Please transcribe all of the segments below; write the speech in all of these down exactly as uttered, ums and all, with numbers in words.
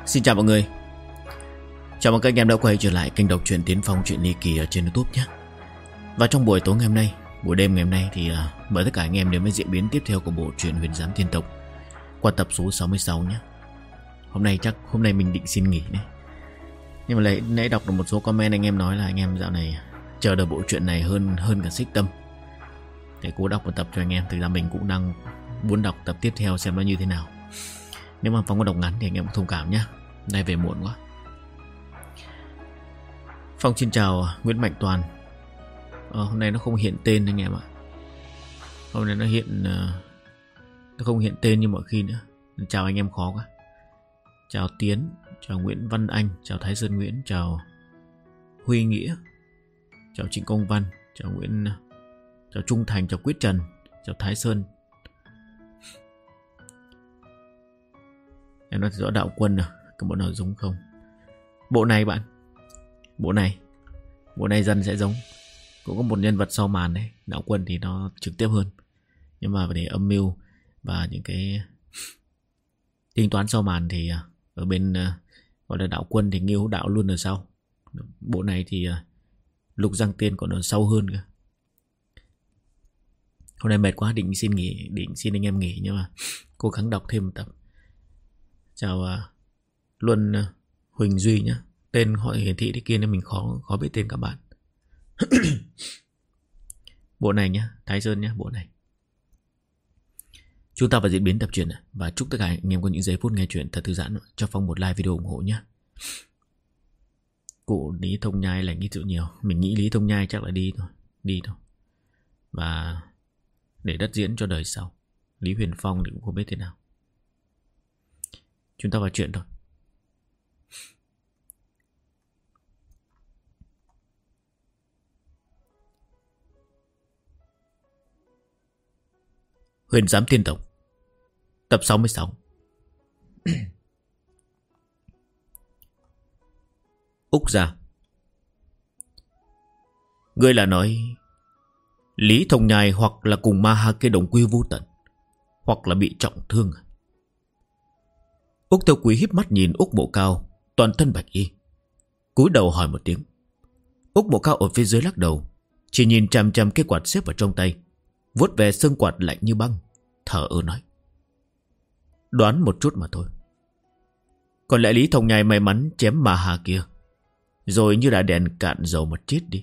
Xin chào mọi người. Chào mừng các anh em đã quay trở lại kênh đọc truyện Tiến Phong Truyện Ly Kỳ ở trên YouTube nhé. Và trong buổi tối ngày hôm nay, buổi đêm ngày hôm nay thì uh, mời tất cả anh em đến với diễn biến tiếp theo của bộ truyện Huyền Giám Tiên Tộc qua tập số sáu mươi sáu nhé. Hôm nay chắc hôm nay mình định xin nghỉ đấy. Nhưng mà lại nãy đọc được một số comment anh em nói là anh em dạo này chờ đợi bộ truyện này hơn hơn cả Xích Tâm. Để cố đọc một tập cho anh em. Thực ra mình cũng đang muốn đọc tập tiếp theo xem nó như thế nào. Nếu mà Phong có đọc ngắn thì anh em cũng thông cảm nhé. Nay về muộn quá. Phong xin chào Nguyễn Mạnh Toàn. ờ, Hôm nay nó không hiện tên anh em ạ. Hôm nay nó hiện uh, Nó không hiện tên như mọi khi nữa. Chào anh em khó quá. Chào Tiến, chào Nguyễn Văn Anh, chào Thái Sơn Nguyễn, chào Huy Nghĩa, chào Trịnh Công Văn, chào Nguyễn, chào Trung Thành, chào Quyết Trần, chào Thái Sơn. Em nói rõ Đạo Quân à, có bộ nào giống không? Bộ này bạn, bộ này, bộ này dần sẽ giống. Cũng có một nhân vật sau màn đấy. Đạo Quân thì nó trực tiếp hơn. Nhưng mà để âm mưu và những cái tính toán sau màn thì ở bên gọi là Đạo Quân thì Nghiêu Đạo luôn ở sau. Bộ này thì Lục Giang Tiên còn ở sau hơn cơ. Hôm nay mệt quá định xin nghỉ, định xin anh em nghỉ nhưng mà cố gắng đọc thêm một tập. Chào uh, Luân uh, Huỳnh Duy nhé. Tên họ hiển thị thế kia nên mình khó khó biết tên các bạn. Bộ này nhé, Thái Sơn nhé, bộ này. Chúng ta vào diễn biến tập truyện. Và chúc tất cả anh em có những giây phút nghe chuyện thật thư giãn. Cho Phong một like video ủng hộ nhé. Cụ Lý Thông Nhai là nghĩ chịu nhiều. Mình nghĩ Lý Thông Nhai chắc là đi thôi. Đi thôi. Và để đất diễn cho đời sau. Lý Huyền Phong thì cũng không biết thế nào. Chúng ta vào chuyện thôi. Huyền Giám Tiên Tộc tập sáu mươi sáu. Úc ra. Ngươi là nói Lý Thông Nhai hoặc là cùng ma ha kia đồng quy vô tận, hoặc là bị trọng thương. Úc Tiêu Quý híp mắt nhìn Úc Mộ Cao, toàn thân bạch y, cúi đầu hỏi một tiếng. Úc Mộ Cao ở phía dưới lắc đầu, chỉ nhìn chằm chằm cái quạt xếp vào trong tay, vuốt về xương quạt lạnh như băng, thở ơ nói: đoán một chút mà thôi. Còn lẽ Lý Thông Nhai may mắn chém ma hà kia, rồi như đã đèn cạn dầu mà chết đi.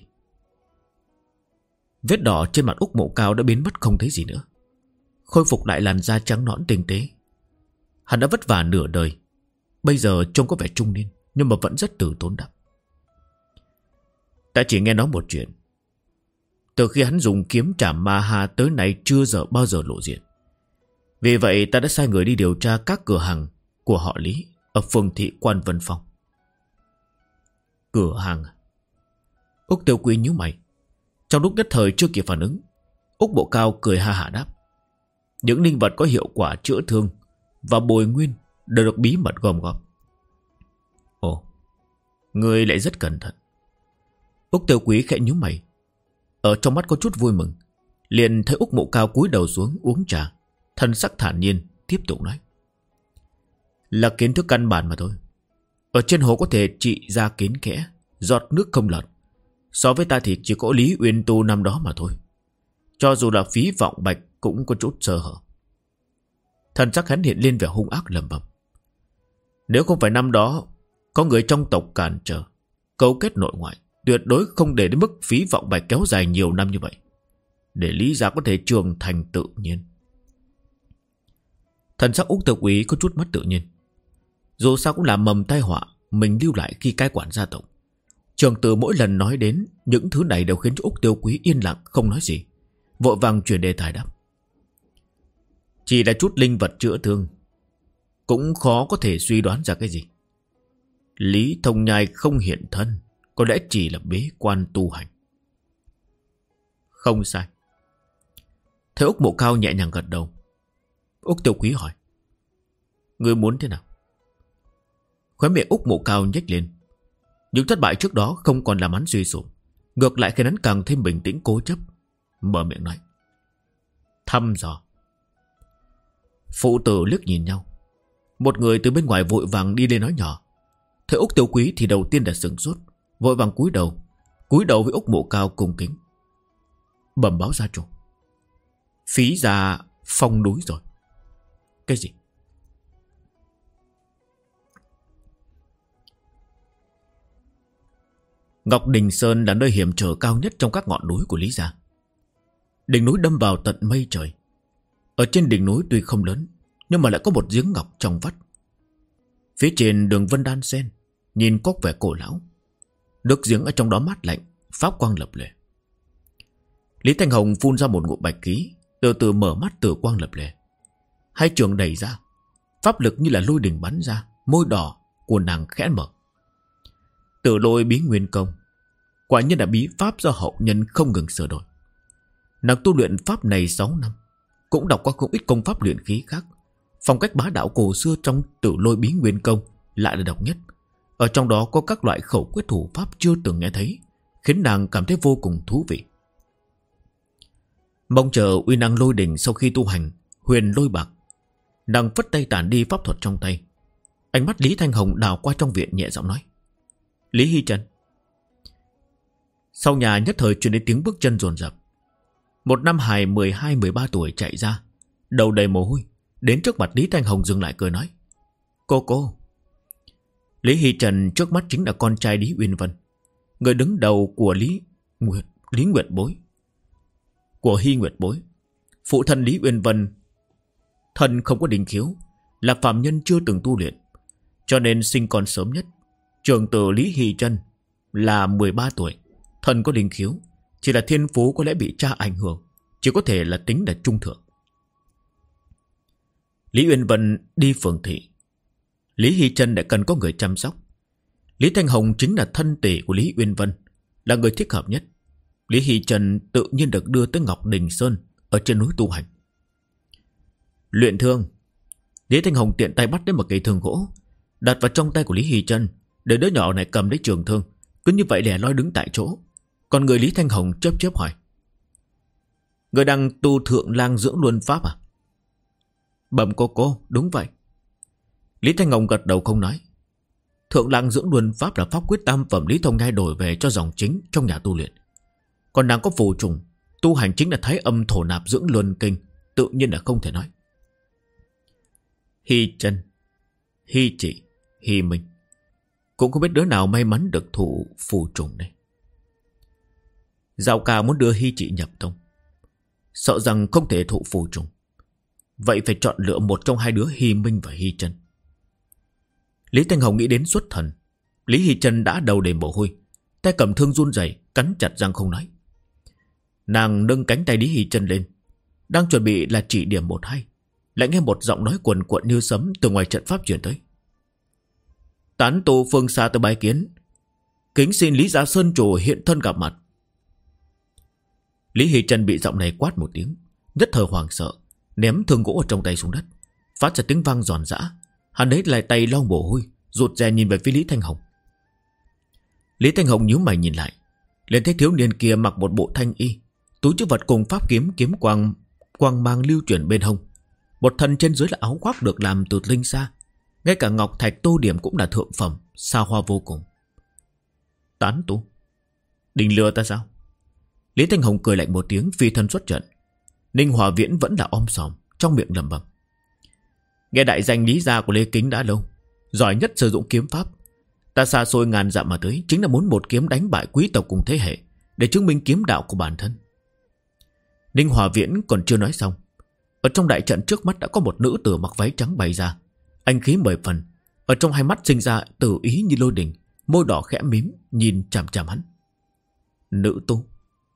Vết đỏ trên mặt Úc Mộ Cao đã biến mất không thấy gì nữa, khôi phục lại làn da trắng nõn tinh tế. Hắn đã vất vả nửa đời, bây giờ trông có vẻ trung niên, nhưng mà vẫn rất từ tốn đậm. Ta chỉ nghe nói một chuyện. Từ khi hắn dùng kiếm trảm ma ha tới nay chưa giờ bao giờ lộ diện. Vì vậy ta đã sai người đi điều tra các cửa hàng của họ Lý ở phường thị Quan Vân Phong. Cửa hàng? Úc Tiêu Quý nhíu mày. Trong lúc nhất thời chưa kịp phản ứng, Úc Bộ Cao cười ha hả đáp: những linh vật có hiệu quả chữa thương và bồi nguyên đều được bí mật gom góp. Ồ, ngươi lại rất cẩn thận. Úc Tiêu Quý khẽ nhíu mày. Ở trong mắt có chút vui mừng, liền thấy Úc Mộ Cao cúi đầu xuống uống trà, thân sắc thản nhiên tiếp tục nói: là kiến thức căn bản mà thôi. Ở trên hồ có thể trị ra kiến kẽ, giọt nước không lọt. So với ta thì chỉ có Lý Uyên Tu năm đó mà thôi. Cho dù là Phí Vọng Bạch cũng có chút sơ hở. Thần sắc hắn hiện lên vẻ hung ác lẩm bẩm: nếu không phải năm đó có người trong tộc cản trở, cấu kết nội ngoại, tuyệt đối không để đến mức Phí Vọng Bạch kéo dài nhiều năm như vậy, để Lý gia có thể trưởng thành tự nhiên. Thần sắc Úc Tiêu Quý có chút mất tự nhiên. Dù sao cũng là mầm tai họa mình lưu lại khi cai quản gia tộc. Trường Tử mỗi lần nói đến những thứ này đều khiến cho Úc Tiêu Quý yên lặng không nói gì, vội vàng chuyển đề tài đáp: chỉ là chút linh vật chữa thương, cũng khó có thể suy đoán ra cái gì. Lý Thông Nhai không hiện thân, có lẽ chỉ là bế quan tu hành. Không sai. Thấy Úc Mộ Cao nhẹ nhàng gật đầu, Úc Tiêu Quý hỏi: ngươi muốn thế nào? Khóe miệng Úc Mộ Cao nhếch lên. Những thất bại trước đó không còn làm hắn suy sụp, ngược lại khiến hắn càng thêm bình tĩnh cố chấp, mở miệng nói: thăm dò. Phụ tử liếc nhìn nhau. Một người từ bên ngoài vội vàng đi lên nói nhỏ. Thấy Úc Tiểu Quý thì đầu tiên đã sửng sốt, vội vàng cúi đầu, cúi đầu với Úc Mộ Cao cung kính. Bẩm báo gia chủ, Phí gia phong núi rồi. Cái gì? Ngọc Đình Sơn là nơi hiểm trở cao nhất trong các ngọn núi của Lý gia. Đỉnh núi đâm vào tận mây trời. Ở trên đỉnh núi tuy không lớn, nhưng mà lại có một giếng ngọc trong vắt. Phía trên đường vân đan sen, nhìn có vẻ cổ lão. Nước giếng ở trong đó mát lạnh, pháp quang lập lòe. Lý Thanh Hồng phun ra một ngụm bạch khí, từ từ mở mắt, tử quang lập lòe. Hai trường đẩy ra, pháp lực như là lôi đình bắn ra, môi đỏ của nàng khẽ mở. Tử Lôi Bí Nguyên Công, quả nhiên là bí pháp do hậu nhân không ngừng sửa đổi. Nàng tu luyện pháp này sáu năm, cũng đọc qua không ít công pháp luyện khí khác. Phong cách bá đạo cổ xưa trong Tử Lôi Bí Nguyên Công lại là độc nhất. Ở trong đó có các loại khẩu quyết thủ pháp chưa từng nghe thấy, khiến nàng cảm thấy vô cùng thú vị. Mong chờ uy năng lôi đỉnh sau khi tu hành huyền lôi bạc, nàng phất tay tản đi pháp thuật trong tay. Ánh mắt Lý Thanh Hồng đảo qua trong viện, nhẹ giọng nói: Lý Hy Trần. Sau nhà nhất thời truyền đến tiếng bước chân dồn dập. Một nam hài mười hai mười ba tuổi chạy ra, đầu đầy mồ hôi, đến trước mặt Lý Thanh Hồng dừng lại cười nói: Cô cô. Lý Hy Trần trước mắt chính là con trai Lý Uyên Vân, người đứng đầu của Lý Nguyệt, Lý Nguyệt Bối, của Hy Nguyệt Bối. Phụ thân Lý Uyên Vân thân không có đình khiếu, là phàm nhân chưa từng tu luyện, cho nên sinh con sớm nhất. Trưởng tử Lý Hy Trân là mười ba tuổi, thân có đình khiếu, chỉ là thiên phú có lẽ bị cha ảnh hưởng, chỉ có thể là tính là trung thượng. Lý Uyên Vân đi phường thị, Lý Hy Trân lại cần có người chăm sóc. Lý Thanh Hồng chính là thân tỷ của Lý Uyên Vân, là người thích hợp nhất. Lý Hy Trân tự nhiên được đưa tới Ngọc Đình Sơn ở trên núi tu hành. Luyện thương. Lý Thanh Hồng tiện tay bắt đến một cây thương gỗ, đặt vào trong tay của Lý Hy Trân, để đứa nhỏ này cầm lấy trường thương, cứ như vậy lẻ loi đứng tại chỗ. Còn người Lý Thanh Hồng chớp chớp hỏi: Người đang tu Thượng Lang Dưỡng Luân Pháp à? Bẩm cô cô, đúng vậy. Lý Thanh Hồng gật đầu không nói. Thượng Lang Dưỡng Luân Pháp là pháp quyết tam phẩm Lý Thông Nhai đổi về cho dòng chính trong nhà tu luyện. Còn nàng có phù trùng, tu hành chính là Thái Âm Thổ Nạp Dưỡng Luân Kinh, tự nhiên là không thể nói. Hy Trân, Hy Chị, Hy Minh, cũng không biết đứa nào may mắn được thụ phù trùng này. Giao ca muốn đưa Hy Chị nhập tông, sợ rằng không thể thụ phù trùng, vậy phải chọn lựa một trong hai đứa Hy Minh và Hy Trân. Lý Thanh Hồng nghĩ đến xuất thần. Lý Hy Trân đã đầu đầy mồ hôi, tay cầm thương run rẩy, cắn chặt răng không nói. Nàng nâng cánh tay Lý Hy Trân lên, đang chuẩn bị là chỉ điểm một hai, lại nghe một giọng nói quần quận như sấm từ ngoài trận pháp truyền tới. Tán tu phương xa tới bái kiến, kính xin Lý Gia Sơn chủ hiện thân gặp mặt. Lý Hy Trân bị giọng này quát một tiếng, nhất thời hoảng sợ, ném thương gỗ ở trong tay xuống đất, phát ra tiếng vang giòn giã. Hắn ấy lại tay lau mồ hôi, rụt rè nhìn về phía Lý Thanh Hồng. Lý Thanh Hồng nhíu mày nhìn lại, liền thấy thiếu niên kia mặc một bộ thanh y, túi trữ vật cùng pháp kiếm kiếm quang quang mang lưu chuyển bên hông, một thân trên dưới là áo khoác được làm từ linh sa, ngay cả ngọc thạch tô điểm cũng là thượng phẩm, xa hoa vô cùng. Tán tu, định lừa ta sao? Lý Thanh Hồng cười lạnh một tiếng, phi thân xuất trận. Ninh Hòa Viễn vẫn là om sòm, trong miệng lẩm bẩm: Nghe đại danh Lý gia của Lê Kính đã lâu, giỏi nhất sử dụng kiếm pháp. Ta xa xôi ngàn dặm mà tới, chính là muốn một kiếm đánh bại quý tộc cùng thế hệ, để chứng minh kiếm đạo của bản thân. Ninh Hòa Viễn còn chưa nói xong, ở trong đại trận trước mắt đã có một nữ tử mặc váy trắng bày ra, anh khí mười phần, ở trong hai mắt sinh ra tử ý như lôi đình, môi đỏ khẽ mím, nhìn chằm chằm hắn. Nữ tu.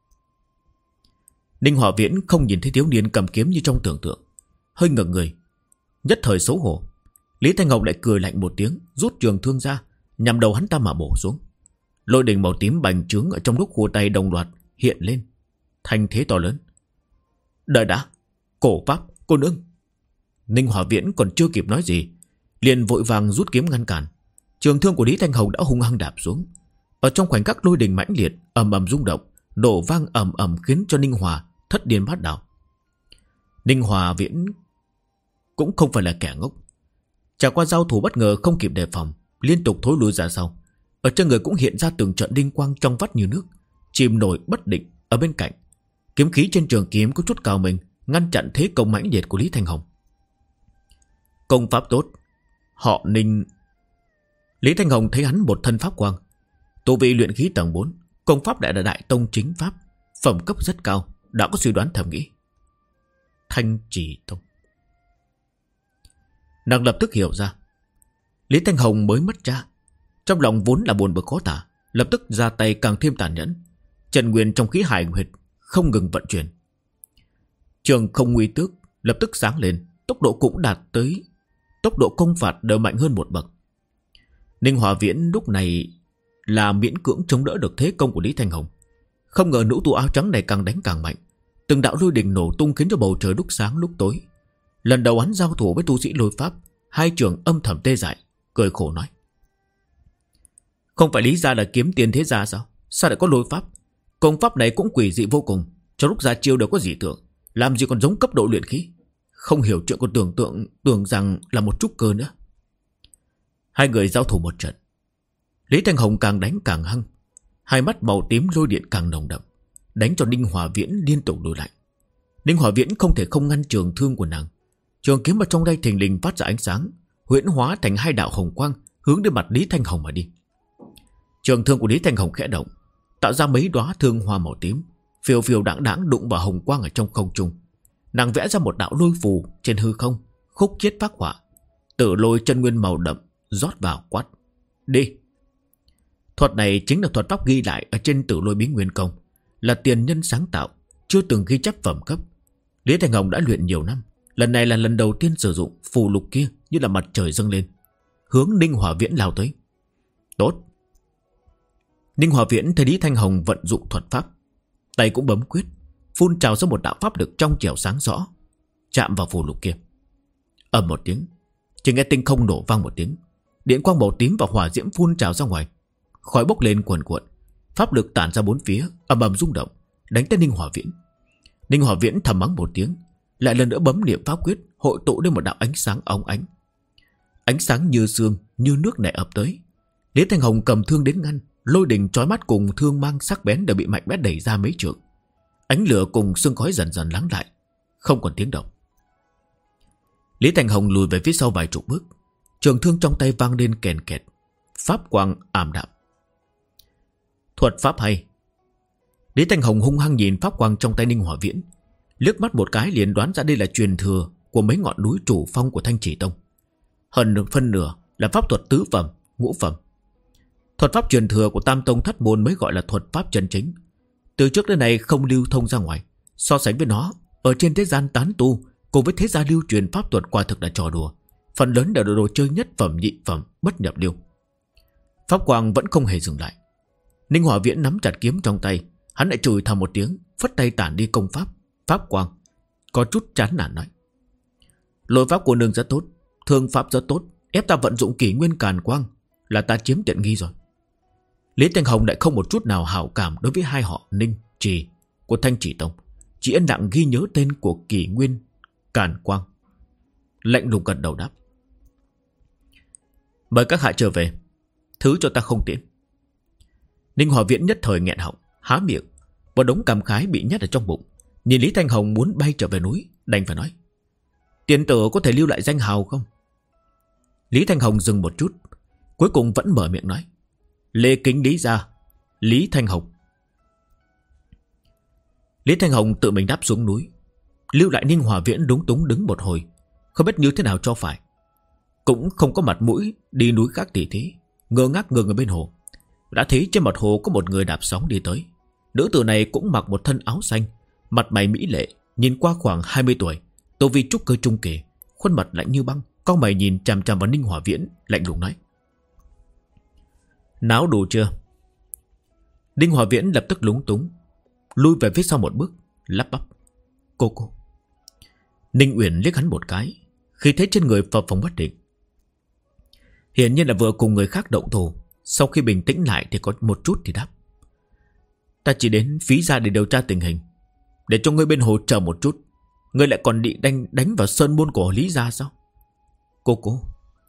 Ninh Hòa Viễn không nhìn thấy thiếu niên cầm kiếm như trong tưởng tượng, hơi ngẩng người, nhất thời xấu hổ. Lý Thanh Hồng lại cười lạnh một tiếng, rút trường thương ra, nhằm đầu hắn ta mà bổ xuống. Lôi đình màu tím bành trướng ở trong lúc khua tay đồng loạt hiện lên, thanh thế to lớn. Đợi đã, cổ pháp, cô nương. Ninh Hòa Viễn còn chưa kịp nói gì, liền vội vàng rút kiếm ngăn cản. Trường thương của Lý Thanh Hồng đã hung hăng đạp xuống. Ở trong khoảnh khắc lôi đình mãnh liệt, ầm ầm rung động, nổ vang ầm ầm khiến cho Ninh Hòa thất điên bát đảo. Ninh Hòa Viễn cũng không phải là kẻ ngốc, Trải qua giao thủ bất ngờ không kịp đề phòng, liên tục thối lui ra sau. Ở trên người cũng hiện ra từng trận đinh quang trong vắt như nước, chìm nổi bất định ở bên cạnh. Kiếm khí trên trường kiếm có chút cao mình, ngăn chặn thế công mãnh liệt của Lý Thanh Hồng. Công pháp tốt. Họ Ninh. Lý Thanh Hồng thấy hắn một thân pháp quang, tu vị luyện khí tầng bốn, công pháp đại là đại tông chính pháp, phẩm cấp rất cao, đã có suy đoán thầm nghĩ. Thanh Chỉ Tông. Nàng lập tức hiểu ra, Lý Thanh Hồng mới mất cha, trong lòng vốn là buồn bực khó tả, lập tức ra tay càng thêm tàn nhẫn. Trần nguyên trong khí hải huyệt không ngừng vận chuyển. Trường Không Nguy Tước lập tức sáng lên, tốc độ cũng đạt tới, tốc độ công phạt đều mạnh hơn một bậc. Ninh Hỏa Viễn lúc này là miễn cưỡng chống đỡ được thế công của Lý Thanh Hồng. Không ngờ nữ tu áo trắng này càng đánh càng mạnh, từng đạo lôi đình nổ tung khiến cho bầu trời lúc sáng lúc tối. Lần đầu hắn giao thủ với tu sĩ lôi pháp, hai trường âm thầm tê dại, cười khổ nói: không phải Lý gia là kiếm tiền thế gia sao? Sao lại có lôi pháp? Công pháp này cũng quỷ dị vô cùng, trong lúc ra chiêu đều có dị tượng, làm gì còn giống cấp độ luyện khí. Không hiểu chuyện còn tưởng tượng tưởng rằng là một trúc cơ nữa. Hai người giao thủ một trận, Lý Thanh Hồng càng đánh càng hăng, hai mắt màu tím lôi điện càng nồng đậm, đánh cho Ninh Hỏa Viễn liên tục lùi lại. Ninh Hỏa Viễn không thể không ngăn trường thương của nàng. Trường kiếm ở trong tay thình lình phát ra ánh sáng, huyễn hóa thành hai đạo hồng quang hướng đến mặt Lý Thanh Hồng mà đi. Trường thương của Lý Thanh Hồng khẽ động, tạo ra mấy đóa thương hoa màu tím, phiêu phiêu đãng đãng đụng vào hồng quang ở trong không trung. Nàng vẽ ra một đạo lôi phù trên hư không, khúc chiết phác họa. Tử lôi chân nguyên màu đậm rót vào quát: đi! Thuật này chính là thuật pháp ghi lại ở trên Tử Lôi Bí Nguyên Công, là tiền nhân sáng tạo, chưa từng ghi chép phẩm cấp. Lý Thanh Hồng đã luyện nhiều năm, lần này là lần đầu tiên sử dụng phù lục kia như là mặt trời dâng lên, hướng Ninh Hỏa Viễn lao tới. Tốt! Ninh Hỏa Viễn thấy Lý Thanh Hồng vận dụng thuật pháp, tay cũng bấm quyết, phun trào ra một đạo pháp lực trong trẻo sáng rõ, chạm vào phù lục kia. Ầm một tiếng, chỉ nghe tinh không nổ vang một tiếng, điện quang màu tím và hỏa diễm phun trào ra ngoài, khói bốc lên cuồn cuộn, pháp lực tản ra bốn phía, ầm ầm rung động, đánh tới Ninh Hỏa Viễn. Ninh Hỏa Viễn thầm mắng một tiếng, lại lần nữa bấm niệm pháp quyết, hội tụ lên một đạo ánh sáng óng ánh. Ánh sáng như sương, như nước nảy ập tới. Lý Thanh Hồng cầm thương đến ngăn, lôi đình chói mắt cùng thương mang sắc bén đều bị mạnh mẽ đẩy ra mấy trượng. Ánh lửa cùng sương khói dần dần lắng lại, không còn tiếng động. Lý Thanh Hồng lùi về phía sau vài chục bước, trường thương trong tay vang lên kèn kẹt, pháp quang ảm đạm. Thuật pháp hay. Lý Thanh Hồng hung hăng nhìn pháp quang trong tay Ninh Hỏa Viễn, liếc mắt một cái liền đoán ra đây là truyền thừa của mấy ngọn núi chủ phong của Thanh Chỉ Tông. Hơn phân nửa là pháp thuật tứ phẩm, ngũ phẩm. Thuật pháp truyền thừa của Tam Tông Thất Môn mới gọi là thuật pháp chân chính, từ trước đến nay không lưu thông ra ngoài. So sánh với nó, ở trên thế gian tán tu cùng với thế gia lưu truyền pháp thuật quả thực là trò đùa, phần lớn đều là đồ chơi nhất phẩm nhị phẩm, bất nhập lưu. Pháp quang vẫn không hề dừng lại. Ninh Hỏa Viễn nắm chặt kiếm trong tay, hắn lại chửi thầm một tiếng, phất tay tản đi công pháp, pháp quang, có chút chán nản nói: lôi pháp của nương rất tốt, thương pháp rất tốt, ép ta vận dụng kỷ nguyên càn quang là ta chiếm tiện nghi rồi. Lý Thanh Hồng lại không một chút nào hảo cảm đối với hai họ Ninh, Trì của Thanh Chỉ Tông, chỉ yên lặng ghi nhớ tên của kỷ nguyên càn quang, lạnh lùng gật đầu đáp: mời các hạ trở về, thứ cho ta không tiện. Ninh Hỏa Viễn nhất thời nghẹn họng, há miệng, một đống cảm khái bị nhét ở trong bụng. Nhìn Lý Thanh Hồng muốn bay trở về núi, đành phải nói: tiền tử có thể lưu lại danh hào không? Lý Thanh Hồng dừng một chút, cuối cùng vẫn mở miệng nói: Lê Kính Lý gia, Lý Thanh Hồng. Lý Thanh Hồng tự mình đáp xuống núi, lưu lại Ninh Hỏa Viễn đúng túng đứng một hồi, không biết như thế nào cho phải, cũng không có mặt mũi đi núi khác tỉ thí, ngơ ngác ngừng ở bên hồ. Đã thấy trên mặt hồ có một người đạp sóng đi tới. Nữ tử này cũng mặc một thân áo xanh, mặt mày mỹ lệ, nhìn qua khoảng hai mươi tuổi, tu vi trúc cơ trung kỳ, khuôn mặt lạnh như băng, cau mày nhìn chằm chằm vào Ninh Hỏa Viễn, lạnh lùng nói: náo đủ chưa? Ninh Hỏa Viễn lập tức lúng túng, lui về phía sau một bước, lắp bắp: cô cô. Ninh Uyển liếc hắn một cái, khi thấy trên người phập phồng bất định, hiển nhiên là vừa cùng người khác động thủ. Sau khi bình tĩnh lại thì có một chút thì đáp: ta chỉ đến phí ra để điều tra tình hình, để cho ngươi bên hồ chờ một chút. Ngươi lại còn định đánh, đánh vào sơn môn của Lý gia sao? Cô cô,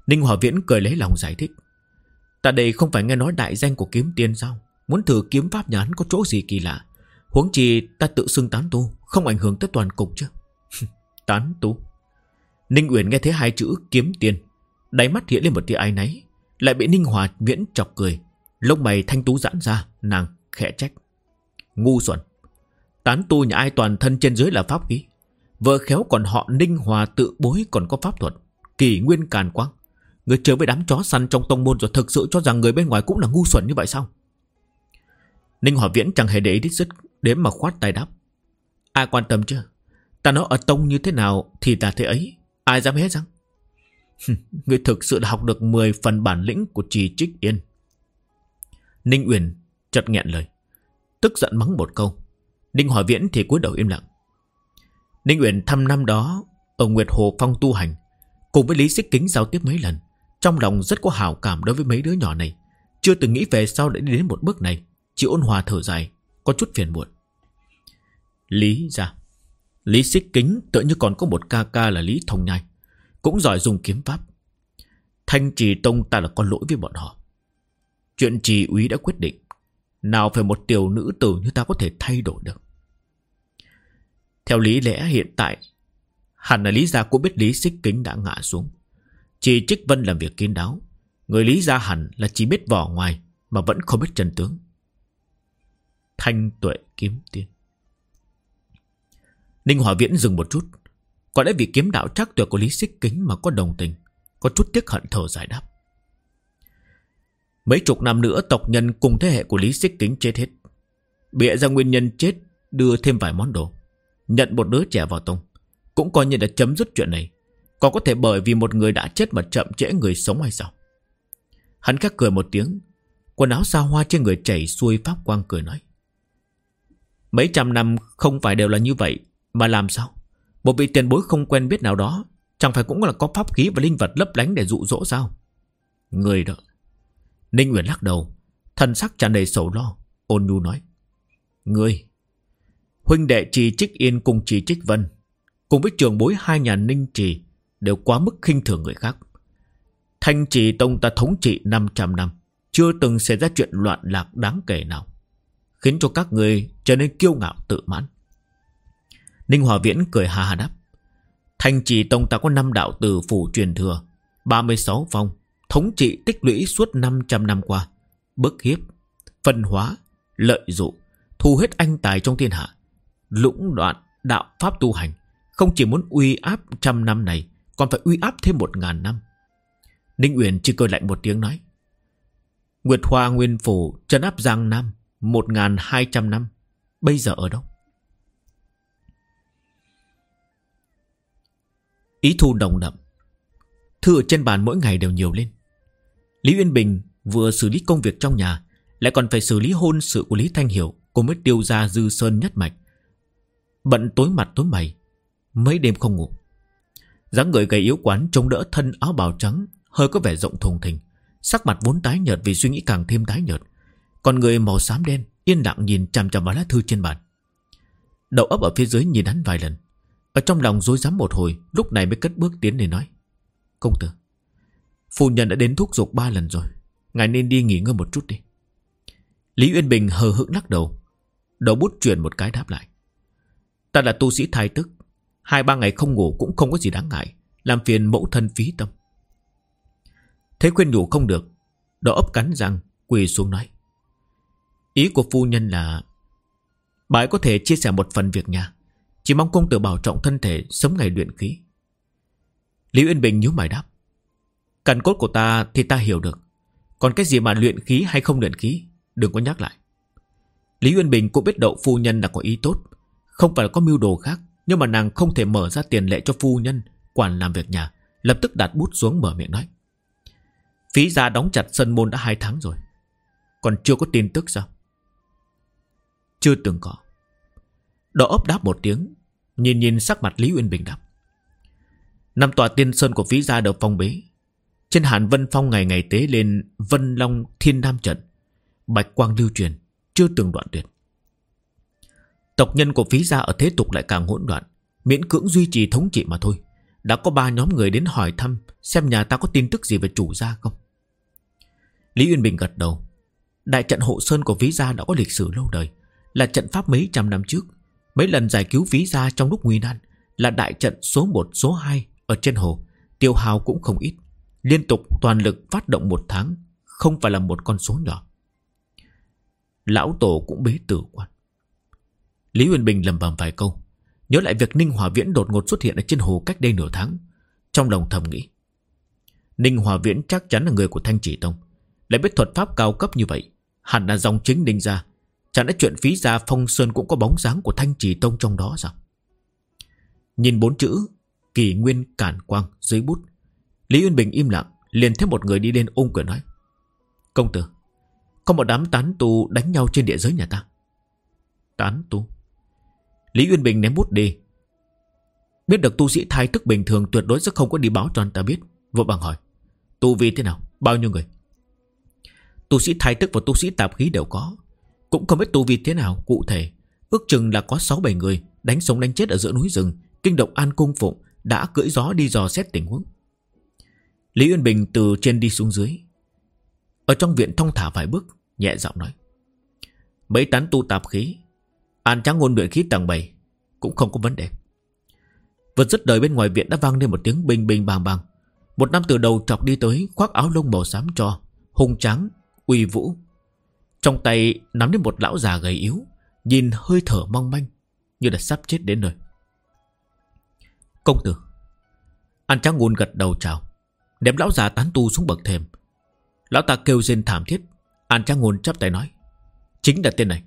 Ninh Hòa Viễn cười lấy lòng giải thích. Ta đây không phải nghe nói đại danh của kiếm tiên sao? Muốn thử kiếm pháp nhà hắn có chỗ gì kỳ lạ. Huống chi ta tự xưng tán tu, không ảnh hưởng tới toàn cục chứ. Tán tu. Ninh Uyển nghe thấy hai chữ kiếm tiên, đáy mắt hiện lên một tia áy náy, lại bị Ninh Hòa Viễn chọc cười. Lông mày thanh tú giãn ra, nàng khẽ trách. Ngu xuẩn. Tán tu nhà ai toàn thân trên dưới là pháp khí, vợ khéo còn họ Ninh Hòa tự bối còn có pháp thuật, kỳ nguyên càn quang. Người chơi với đám chó săn trong tông môn rồi thực sự cho rằng người bên ngoài cũng là ngu xuẩn như vậy sao? Ninh Hòa Viễn chẳng hề để ý đến dứt đến mà khoát tay đáp. Ai quan tâm chứ? Ta nói ở tông như thế nào thì ta thế ấy, ai dám hé răng? Người thực sự là học được mười phần bản lĩnh của Trì Trích Yên. Ninh Uyển chợt nghẹn lời, tức giận mắng một câu. Ninh Hòa Viễn thì cúi đầu im lặng. Ninh Uyển thăm năm đó ở Nguyệt Hồ Phong tu hành, cùng với Lý Xích Kính giao tiếp mấy lần, trong lòng rất có hảo cảm đối với mấy đứa nhỏ này, chưa từng nghĩ về sau đã đi đến một bước này. Chị ôn hòa thở dài, có chút phiền muộn. Lý gia, Lý Xích Kính tựa như còn có một ca ca là Lý Thông Nhai, cũng giỏi dùng kiếm pháp. Thanh Trì Tông ta là con lỗi với bọn họ. Chuyện Trì úy đã quyết định, nào phải một tiểu nữ tử như ta có thể thay đổi được. Theo lý lẽ hiện tại, hẳn là Lý gia cũng biết Lý Xích Kính đã ngã xuống. Chỉ Trích Vân làm việc kín đáo, người Lý gia hẳn là chỉ biết vỏ ngoài mà vẫn không biết chân tướng. Thanh Tuệ kiếm tiên. Ninh Hòa Viễn dừng một chút, có lẽ vì kiếm đạo trắc tuyệt của Lý Xích Kính mà có đồng tình, có chút tiếc hận thở giải đáp. Mấy chục năm nữa tộc nhân cùng thế hệ của Lý Xích Kính chết hết, bịa ra nguyên nhân chết, đưa thêm vài món đồ, nhận một đứa trẻ vào tông, cũng coi như đã chấm dứt chuyện này. Còn có thể bởi vì một người đã chết mà chậm trễ người sống hay sao? Hắn khẽ cười một tiếng, quần áo xa hoa trên người chảy xuôi pháp quang, cười nói. Mấy trăm năm không phải đều là như vậy, mà làm sao? Một vị tiền bối không quen biết nào đó chẳng phải cũng là có pháp khí và linh vật lấp lánh để dụ dỗ sao? Người đó. Ninh Uyển lắc đầu, thần sắc tràn đầy sầu lo, ôn nhu nói. Ngươi, huynh đệ Trì Trích Yên cùng Trì Trích Vân, cùng với trường bối hai nhà Ninh Trì, đều quá mức khinh thường người khác. Thanh Trì Tông ta thống trị năm trăm năm, chưa từng xảy ra chuyện loạn lạc đáng kể nào, khiến cho các người trở nên kiêu ngạo tự mãn. Ninh Hòa Viễn cười hà hà đáp. Thanh Trì Tông ta có năm đạo tử phủ truyền thừa, ba mươi sáu phong, thống trị tích lũy suốt năm trăm năm qua, bức hiếp, phân hóa, lợi dụng, thu hết anh tài trong thiên hạ, lũng đoạn đạo pháp tu hành, không chỉ muốn uy áp trăm năm này, còn phải uy áp thêm một ngàn năm. Ninh Uyển chỉ cười lạnh một tiếng nói. Nguyệt Hoa Nguyên Phủ trấn áp Giang Nam một ngàn hai trăm năm, bây giờ ở đâu? Ý thu đồng đậm, thư ở trên bàn mỗi ngày đều nhiều lên. Lý Uyên Bình vừa xử lý công việc trong nhà, lại còn phải xử lý hôn sự của Lý Thanh Hiểu cùng với Tiêu gia Dư Sơn nhất mạch, bận tối mặt tối mày, mấy đêm không ngủ. Dáng người gầy yếu quán chống đỡ thân áo bào trắng hơi có vẻ rộng thùng thình, sắc mặt vốn tái nhợt vì suy nghĩ càng thêm tái nhợt, còn người màu xám đen yên lặng nhìn chằm chằm vào lá thư trên bàn. Đầu óc ở phía dưới nhìn hắn vài lần, ở trong lòng rối rắm một hồi, lúc này mới cất bước tiến lên nói. Công tử, phu nhân đã đến thúc giục ba lần rồi, ngài nên đi nghỉ ngơi một chút đi. Lý Uyên Bình hờ hững lắc đầu, đầu bút chuyển một cái đáp lại. Ta là tu sĩ thai tức, hai ba ngày không ngủ cũng không có gì đáng ngại, làm phiền mẫu thân phí tâm. Thế khuyên nhủ không được, đầu óc cắn răng quỳ xuống nói. Ý của phu nhân là bà ấy có thể chia sẻ một phần việc nhà, chỉ mong công tử bảo trọng thân thể, sớm ngày luyện khí. Lý Uyên Bình nhíu mày đáp. Căn cốt của ta thì ta hiểu được, còn cái gì mà luyện khí hay không luyện khí, đừng có nhắc lại. Lý Uyên Bình cũng biết đậu phu nhân là có ý tốt, không phải là có mưu đồ khác, nhưng mà nàng không thể mở ra tiền lệ cho phu nhân quản làm việc nhà, lập tức đặt bút xuống mở miệng nói. Phí gia đóng chặt sân môn đã hai tháng rồi, còn chưa có tin tức sao? Chưa từng có. Đỏ ấp đáp một tiếng, nhìn nhìn sắc mặt Lý Uyên Bình đáp. Năm tòa tiên sơn của phí gia đều phong bế. Trên Hàn Vân Phong ngày ngày tế lên Vân Long Thiên Nam trận, bạch quang lưu truyền, chưa từng đoạn tuyệt. Tộc nhân của phí gia ở thế tục lại càng hỗn loạn, miễn cưỡng duy trì thống trị mà thôi. đã có ba nhóm người đến hỏi thăm xem nhà ta có tin tức gì về chủ gia không. Lý Uyên Bình gật đầu. Đại trận hộ sơn của Ví gia đã có lịch sử lâu đời, là trận pháp mấy trăm năm trước. Mấy lần giải cứu Ví gia trong lúc nguy nan, là đại trận số một, số hai ở trên hồ. Tiêu hao cũng không ít, liên tục toàn lực phát động một tháng, không phải là một con số nhỏ. Lão tổ cũng bế tử quan. Lý Uyên Bình lẩm bẩm vài câu, nhớ lại việc Ninh Hòa Viễn đột ngột xuất hiện ở trên hồ cách đây nửa tháng. Trong lòng thầm nghĩ, Ninh Hòa Viễn chắc chắn là người của Thanh Chỉ Tông, lại biết thuật pháp cao cấp như vậy, hẳn là dòng chính Ninh gia. Chẳng lẽ chuyện Phí gia Phong Sơn cũng có bóng dáng của Thanh Chỉ Tông trong đó sao? Nhìn bốn chữ Kỳ Nguyên Cản Quang dưới bút, Lý Uyên Bình im lặng. Liền thấy một người đi lên ôm quyền nói, công tử, có một đám tán tu đánh nhau trên địa giới nhà ta. Tán tu? Lý Uyên Bình ném bút đi. Biết được tu sĩ thai tức bình thường tuyệt đối sẽ không có đi báo cho anh ta biết, vội vàng hỏi, tu vi thế nào, bao nhiêu người? Tu sĩ thai tức và tu sĩ tạp khí đều có, cũng không biết tu vi thế nào cụ thể. Ước chừng là có sáu bảy người, đánh sống đánh chết ở giữa núi rừng kinh động An Cung Phụng, đã cưỡi gió đi dò xét tình huống. Lý Uyên Bình từ trên đi xuống dưới, ở trong viện thong thả vài bước, nhẹ giọng nói, mấy tán tu tạp khí, An Tráng Ngôn luyện khí tầng bảy, cũng không có vấn đề. Vừa dứt đời bên ngoài viện đã vang lên một tiếng bình bình bàng bàng. Một nam từ đầu trọc đi tới, khoác áo lông màu xám tro, hùng tráng, uy vũ, trong tay nắm đến một lão già gầy yếu, nhìn hơi thở mong manh, như là sắp chết đến nơi. Công tử. An Tráng Ngôn gật đầu chào, ném lão già tán tu xuống bậc thềm. Lão ta kêu rên thảm thiết. An Tráng Ngôn chắp tay nói, chính là tên này.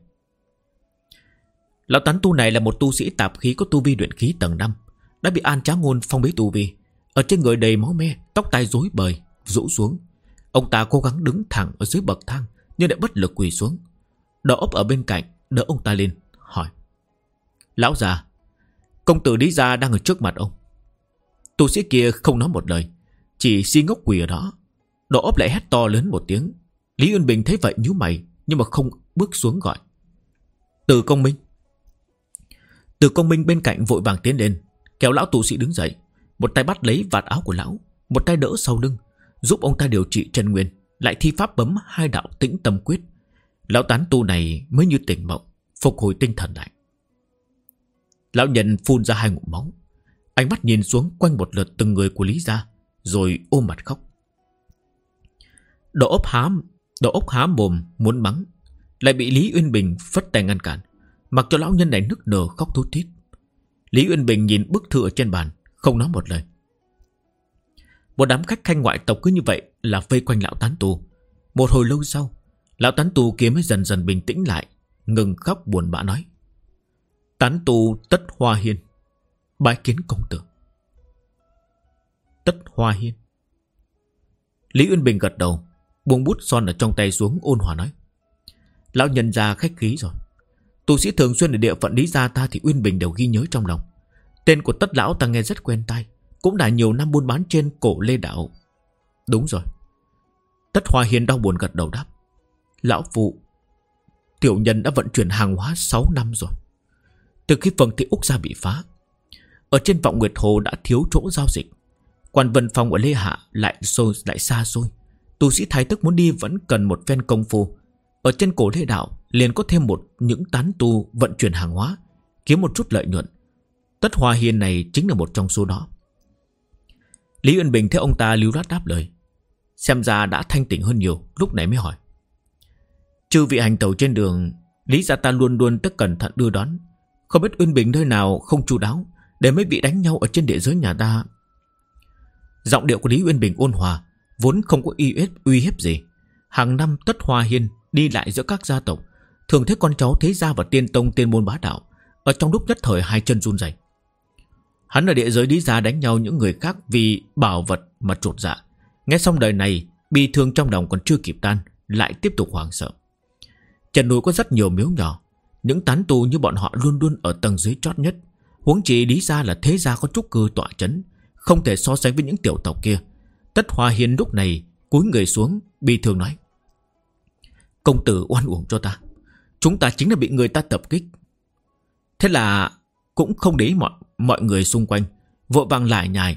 Lão tán tu này là một tu sĩ tạp khí có tu vi luyện khí tầng năm, đã bị An Tráng Ngôn phong bế tu vi. Ở trên người đầy máu me, tóc tai rối bời rũ xuống. Ông ta cố gắng đứng thẳng ở dưới bậc thang, nhưng lại bất lực quỳ xuống. Đỏ ốc ở bên cạnh đỡ ông ta lên, hỏi, lão già, công tử Lý gia đang ở trước mặt ông. Tu sĩ kia không nói một lời, chỉ si ngốc quỳ ở đó. Đỏ ốc lại hét to lớn một tiếng. Lý Uyên Bình thấy vậy nhíu mày, nhưng mà không bước xuống gọi, Từ Công Minh. Từ Công Minh bên cạnh vội vàng tiến lên, kéo lão tu sĩ đứng dậy, một tay bắt lấy vạt áo của lão, một tay đỡ sau lưng, giúp ông ta điều trị chân nguyên, lại thi pháp bấm hai đạo tĩnh tâm quyết. Lão tán tu này mới như tỉnh mộng, phục hồi tinh thần lại. Lão nhân phun ra hai ngụm máu, ánh mắt nhìn xuống quanh một lượt từng người của Lý gia, rồi ôm mặt khóc. Đỗ ốc hám Đỗ ốc há mồm muốn mắng, lại bị Lý Uyên Bình phất tay ngăn cản, mặc cho lão nhân này nức nở khóc thút thít. Lý Uyên Bình nhìn bức thư ở trên bàn, không nói một lời. Một đám khách khanh ngoại tộc cứ như vậy là vây quanh lão tán tu. Một hồi lâu sau, lão tán tu kia mới dần dần bình tĩnh lại, ngừng khóc buồn bã nói, tán tu Tất Hoa Hiên bái kiến công tử. Tất Hoa Hiên. Lý Uyên Bình gật đầu, buông bút son ở trong tay xuống, ôn hòa nói, lão nhân gia khách khí rồi. Tu sĩ thường xuyên ở địa phận Lý gia ta thì Uyên Bình đều ghi nhớ trong lòng. Tên của Tất lão ta nghe rất quen tai, cũng đã nhiều năm buôn bán trên cổ Lê Đạo. Đúng rồi. Tất Hoa Hiên đau buồn gật đầu đáp, lão phụ, tiểu nhân đã vận chuyển hàng hóa sáu năm rồi. Từ khi Phường Thị Úc gia bị phá, ở trên Vọng Nguyệt Hồ đã thiếu chỗ giao dịch. Quan Vân Phong ở Lê Hạ lại xôi lại xa xôi, tu sĩ thái tức muốn đi vẫn cần một phen công phu. Ở trên cổ Lê Đạo liền có thêm một những tán tu vận chuyển hàng hóa, kiếm một chút lợi nhuận. Tất Hoa Hiên này chính là một trong số đó. Lý Uyên Bình thấy ông ta lưu loát đáp lời, xem ra đã thanh tỉnh hơn nhiều, lúc này mới hỏi, chư vị hành tẩu trên đường, Lý gia ta luôn luôn tất cẩn thận đưa đón, không biết Uyên Bình nơi nào không chu đáo để mấy vị đánh nhau ở trên địa giới nhà ta. Giọng điệu của Lý Uyên Bình ôn hòa, vốn không có uy hiếp uy hiếp gì. Hàng năm Tất Hoa Hiên đi lại giữa các gia tộc, thường thấy con cháu thế gia và tiên tông tiên môn bá đạo, ở trong lúc nhất thời hai chân run rẩy. Hắn ở địa giới Lý gia đánh nhau những người khác vì bảo vật mà trột dạ, nghe xong đời này bi thương trong lòng còn chưa kịp tan, lại tiếp tục hoảng sợ. Chân núi có rất nhiều miếu nhỏ, những tán tu như bọn họ luôn luôn ở tầng dưới chót nhất, huống chi Lý gia là thế gia có trúc cơ tọa chấn, không thể so sánh với những tiểu tộc kia. Tất Hoa Hiên lúc này cúi người xuống, bi thương nói, công tử oan uổng cho ta, chúng ta chính là bị người ta tập kích. Thế là cũng không để ý mọi, mọi người xung quanh, vội vàng lại nhài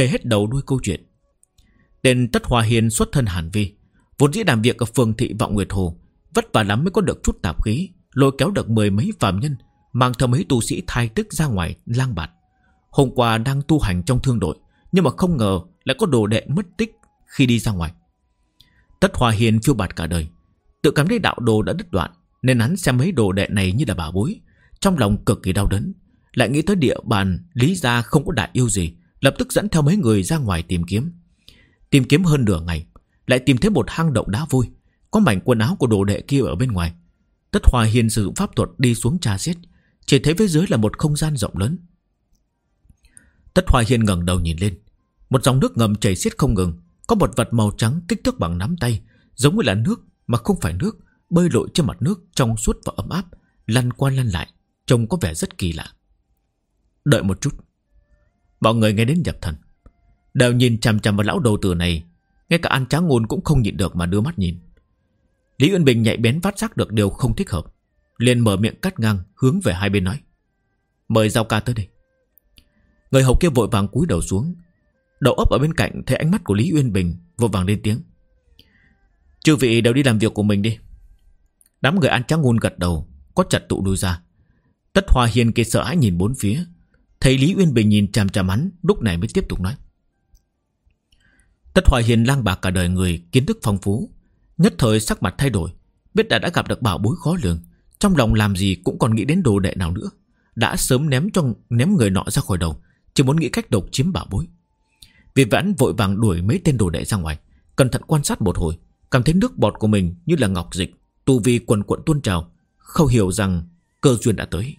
kể hết đầu đuôi câu chuyện. Tên Tất Hoa Hiên xuất thân Hàn Vi, vốn dĩ làm việc ở phường thị Vọng Nguyệt Hồ, vất vả lắm mới có được chút tạp khí, lôi kéo được mười mấy phàm nhân, mang theo mấy tu sĩ thai tức ra ngoài lang bạt. Hôm qua đang tu hành trong thương đội, nhưng mà không ngờ lại có đồ đệ mất tích khi đi ra ngoài. Tất Hoa Hiên phiêu bạt cả đời, tự cảm thấy đạo đồ đã đứt đoạn, nên hắn xem mấy đồ đệ này như là bảo bối, trong lòng cực kỳ đau đớn. Lại nghĩ tới địa bàn Lý gia không có đại yêu gì, lập tức dẫn theo mấy người ra ngoài tìm kiếm. Tìm kiếm hơn nửa ngày, lại tìm thấy một hang động đá vôi, có mảnh quần áo của đồ đệ kia ở bên ngoài. Tất Hoa Hiên sử dụng pháp thuật đi xuống tra xét, chỉ thấy phía dưới là một không gian rộng lớn. Tất Hoa Hiên ngẩng đầu nhìn lên, một dòng nước ngầm chảy xiết không ngừng, có một vật màu trắng kích thước bằng nắm tay, giống như là nước mà không phải nước, bơi lội trên mặt nước trong suốt và ấm áp, lăn qua lăn lại, trông có vẻ rất kỳ lạ. Đợi một chút. Mọi người nghe đến nhập thần, đều nhìn chằm chằm vào lão đầu tử này, ngay cả An Trá Ngôn cũng không nhịn được mà đưa mắt nhìn. Lý Uyên Bình nhạy bén phát giác được điều không thích hợp, liền mở miệng cắt ngang hướng về hai bên nói: mời Giao ca tới đây. Người hầu kia vội vàng cúi đầu xuống. Đầu óc ở bên cạnh thấy ánh mắt của Lý Uyên Bình, vội vàng lên tiếng: chư vị đều đi làm việc của mình đi. Đám người An Trá Ngôn gật đầu, có chặt tụ đuôi ra. Tất Hoa Hiên kia sợ hãi nhìn bốn phía, thấy Lý Uyên Bình nhìn chằm chằm hắn, lúc này mới tiếp tục nói. Tất Hoa Hiên lang bạc cả đời người, kiến thức phong phú, nhất thời sắc mặt thay đổi, biết đã đã gặp được bảo bối khó lường, trong lòng làm gì cũng còn nghĩ đến đồ đệ nào nữa, đã sớm ném cho ném người nọ ra khỏi đầu, chỉ muốn nghĩ cách độc chiếm bảo bối. Vì vậy hắn vội vàng đuổi mấy tên đồ đệ ra ngoài, cẩn thận quan sát một hồi, cảm thấy nước bọt của mình như là ngọc dịch, tu vi quần quận tuôn trào, không hiểu rằng cơ duyên đã tới.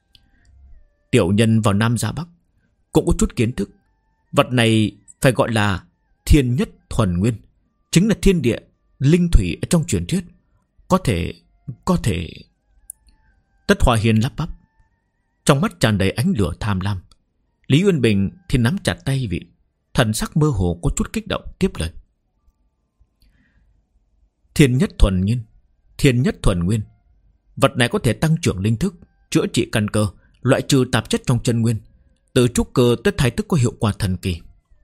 Tiểu nhân vào Nam ra Bắc cũng có chút kiến thức. Vật này phải gọi là thiên nhất thuần nguyên, chính là thiên địa linh thủy ở trong truyền thuyết. Có thể Có thể Tất Hoa Hiên lắp bắp, trong mắt tràn đầy ánh lửa tham lam. Lý Uyên Bình thì nắm chặt tay vị, thần sắc mơ hồ có chút kích động tiếp lời. Thiên nhất thuần nguyên, thiên nhất thuần nguyên, vật này có thể tăng trưởng linh thức, chữa trị căn cơ, loại trừ tạp chất trong chân nguyên, từ trúc cơ tới thái tức có hiệu quả thần kỳ.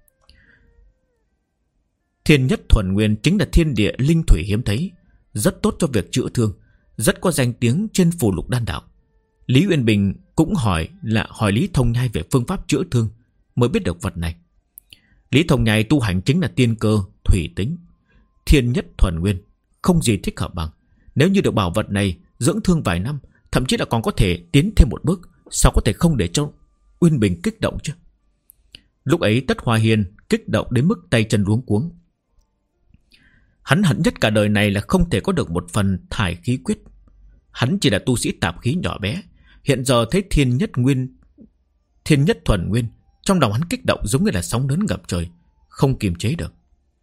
Thiên nhất thuần nguyên chính là thiên địa linh thủy hiếm thấy, rất tốt cho việc chữa thương, rất có danh tiếng trên phù lục đan đạo. Lý Uyên Bình cũng hỏi là hỏi Lý Thông Nhai về phương pháp chữa thương, mới biết được vật này. Lý Thông Nhai tu hành chính là tiên cơ thủy tính, thiên nhất thuần nguyên, không gì thích hợp bằng. Nếu như được bảo vật này dưỡng thương vài năm, thậm chí là còn có thể tiến thêm một bước, sao có thể không để cho Uyên Bình kích động chứ? Lúc ấy Tất Hoa Hiên kích động đến mức tay chân luống cuống. Hắn hận nhất cả đời này là không thể có được một phần thải khí quyết. Hắn chỉ là tu sĩ tạp khí nhỏ bé, hiện giờ thấy thiên nhất nguyên, thiên nhất thuần nguyên, trong lòng hắn kích động giống như là sóng lớn ngập trời, không kiềm chế được.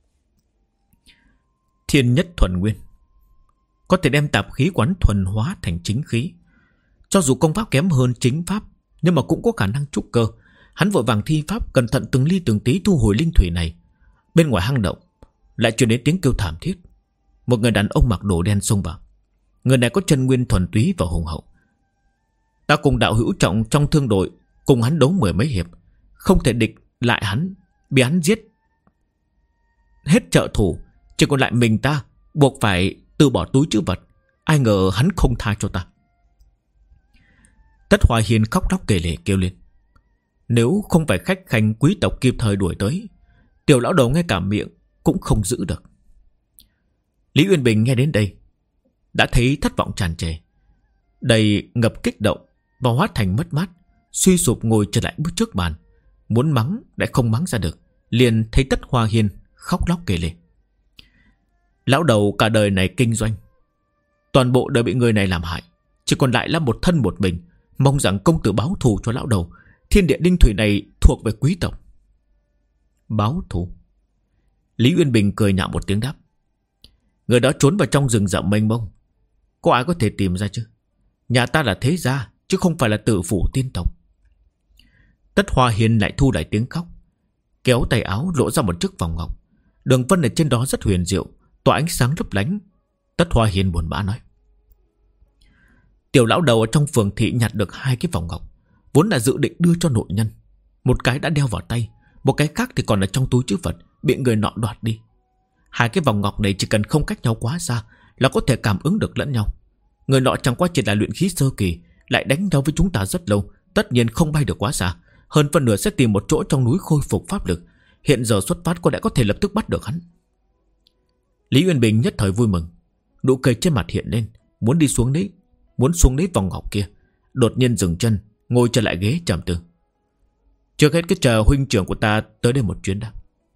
Thiên nhất thuần nguyên có thể đem tạp khí quán thuần hóa thành chính khí. Cho dù công pháp kém hơn chính pháp, nhưng mà cũng có khả năng trúc cơ. Hắn vội vàng thi pháp, cẩn thận từng ly từng tí thu hồi linh thủy này. Bên ngoài hang động lại truyền đến tiếng kêu thảm thiết. Một người đàn ông mặc đồ đen xông vào. Người này có chân nguyên thuần túy và hùng hậu. Ta cùng đạo hữu trọng trong thương đội, cùng hắn đấu mười mấy hiệp, không thể địch lại hắn, bị hắn giết hết trợ thủ, chỉ còn lại mình ta, buộc phải từ bỏ túi trữ vật. Ai ngờ hắn không tha cho ta. Tất Hoa Hiên khóc lóc kể lể kêu lên. Nếu không phải khách khanh quý tộc kịp thời đuổi tới, tiểu lão đầu ngay cả miệng cũng không giữ được. Lý Uyên Bình nghe đến đây đã thấy thất vọng tràn trề, đầy ngập kích động và hóa thành mất mát, suy sụp ngồi trở lại bước trước bàn, muốn mắng lại không mắng ra được, liền thấy Tất Hoa Hiên khóc lóc kể lể. Lão đầu cả đời này kinh doanh, toàn bộ đều bị người này làm hại, chỉ còn lại là một thân một mình, mong rằng công tử báo thù cho lão đầu. Thiên địa linh thủy này thuộc về quý tộc. Báo thù? Lý Uyên Bình cười nhạo một tiếng đáp. Người đó trốn vào trong rừng rậm mênh mông, có ai có thể tìm ra chứ? Nhà ta là thế gia, chứ không phải là tử phủ tiên tộc. Tất Hoa Hiên lại thu lại tiếng khóc, kéo tay áo lộ ra một chiếc vòng ngọc. Đường vân ở trên đó rất huyền diệu, tỏa ánh sáng lấp lánh. Tất Hoa Hiên buồn bã nói. Tiểu lão đầu ở trong phường thị nhặt được hai cái vòng ngọc, vốn là dự định đưa cho nội nhân. Một cái đã đeo vào tay, Một cái khác thì còn ở trong túi trữ vật, bị người nọ đoạt đi. Hai cái vòng ngọc này chỉ cần không cách nhau quá xa là có thể cảm ứng được lẫn nhau. Người nọ chẳng qua chỉ là luyện khí sơ kỳ, lại đánh nhau với chúng ta rất lâu, tất nhiên không bay được quá xa. Hơn phân nửa sẽ tìm một chỗ trong núi khôi phục pháp lực. Hiện giờ xuất phát có lẽ có thể lập tức bắt được hắn. Lý Uyên Bình nhất thời vui mừng, nụ cười trên mặt hiện lên, muốn đi xuống đấy, muốn xuống lấy vòng ngọc kia. Đột nhiên dừng chân, ngồi trở lại ghế trầm tư. Trước hết cứ chờ huynh trưởng của ta tới đây một chuyến đã.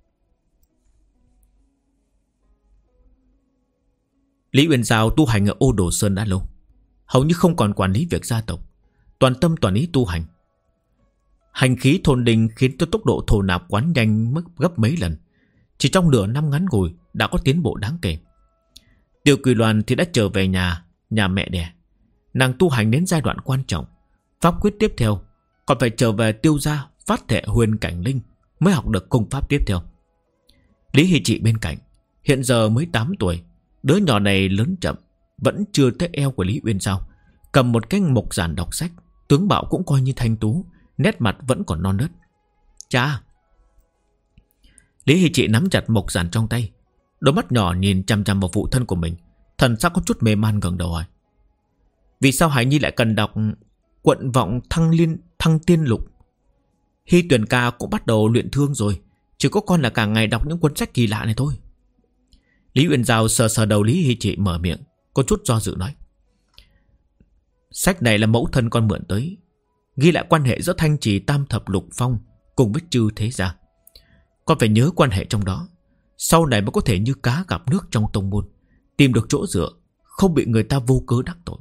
Lý Uyên Giao tu hành ở Ô Đồ Sơn đã lâu, hầu như không còn quản lý việc gia tộc, toàn tâm toàn ý tu hành. Hành khí thôn đình khiến cho tốc độ thổ nạp quán nhanh mức gấp mấy lần. Chỉ trong nửa năm ngắn ngủi đã có tiến bộ đáng kể. Tiêu Quỳ Loan thì đã trở về nhà, nhà mẹ đẻ. Nàng tu hành đến giai đoạn quan trọng, pháp quyết tiếp theo còn phải trở về Tiêu gia phát thệ huyền cảnh linh mới học được công pháp tiếp theo. Lý Hy Trị bên cạnh, hiện giờ mới tám tuổi. Đứa nhỏ này lớn chậm, vẫn chưa tới eo của Lý Uyên Giao, cầm một cái mộc giản đọc sách, tướng mạo cũng coi như thanh tú, nét mặt vẫn còn non nớt. Cha! Lý Hy Trị nắm chặt mộc giản trong tay, đôi mắt nhỏ nhìn chăm chăm vào phụ thân của mình, thần sắc có chút mê man ngẩng đầu hỏi: vì sao Hải Nhi lại cần đọc Quận Vọng Thăng Liên Thăng Tiên Lục? Hy Tuyền ca cũng bắt đầu luyện thương rồi, chỉ có con là cả ngày đọc những cuốn sách kỳ lạ này thôi. Lý Uyên Giao sờ sờ đầu Lý Hy Trị, mở miệng có chút do dự nói: sách này là mẫu thân con mượn tới, ghi lại quan hệ giữa Thanh Trì Tam Thập Lục Phong cùng với Chư Thế Gia. Con phải nhớ quan hệ trong đó, sau này mới có thể như cá gặp nước trong tông môn, tìm được chỗ dựa, không bị người ta vô cớ đắc tội.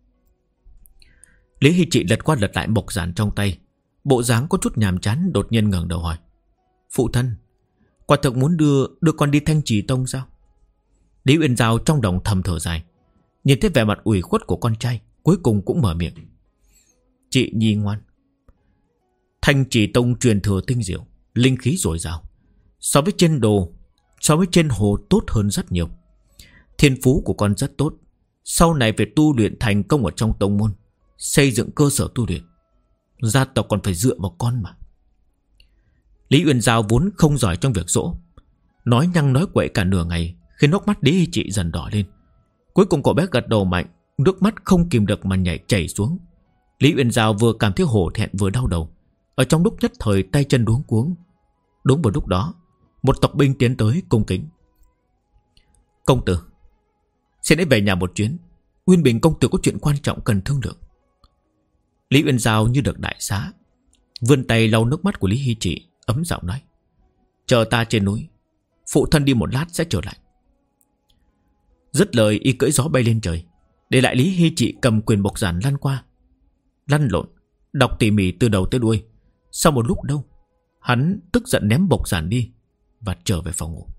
Lý Hy Trị lật qua lật lại mộc giản trong tay, bộ dáng có chút nhàm chán, đột nhiên ngẩng đầu hỏi: phụ thân, quả thực muốn đưa đưa con đi Thanh Trì Tông sao? Lý Uyên Giao trong lòng thầm thở dài, nhìn thấy vẻ mặt ủy khuất của con trai, cuối cùng cũng mở miệng: chị nhi ngoan, Thanh Trì Tông truyền thừa tinh diệu, linh khí dồi dào, so với trên đồ, so với trên hồ tốt hơn rất nhiều. Thiên phú của con rất tốt, sau này về tu luyện thành công ở trong tông môn, xây dựng cơ sở tu luyện, gia tộc còn phải dựa vào con mà. Lý Uyên Giao vốn không giỏi trong việc dỗ, nói nhăng nói quậy cả nửa ngày, khiến hốc mắt Lý Hy Trị dần đỏ lên. Cuối cùng cậu bé gật đầu mạnh, nước mắt không kìm được mà nhảy chảy xuống. Lý Uyên Giao vừa cảm thấy hổ thẹn vừa đau đầu, ở trong lúc nhất thời tay chân luống cuống. Đúng vào lúc đó, một tộc binh tiến tới cung kính: công tử, xin hãy về nhà một chuyến, Uyên Bình công tử có chuyện quan trọng cần thương lượng. Lý Uyên Giao như được đại xá, vươn tay lau nước mắt của Lý Hy Trị, ấm giọng nói: chờ ta trên núi, phụ thân đi một lát sẽ trở lại. Dứt lời y cưỡi gió bay lên trời, để lại Lý Hy Trị cầm quyền bộc giản lăn qua lăn lộn, đọc tỉ mỉ từ đầu tới đuôi. Sau một lúc đâu, hắn tức giận ném bộc giản đi và trở về phòng ngủ.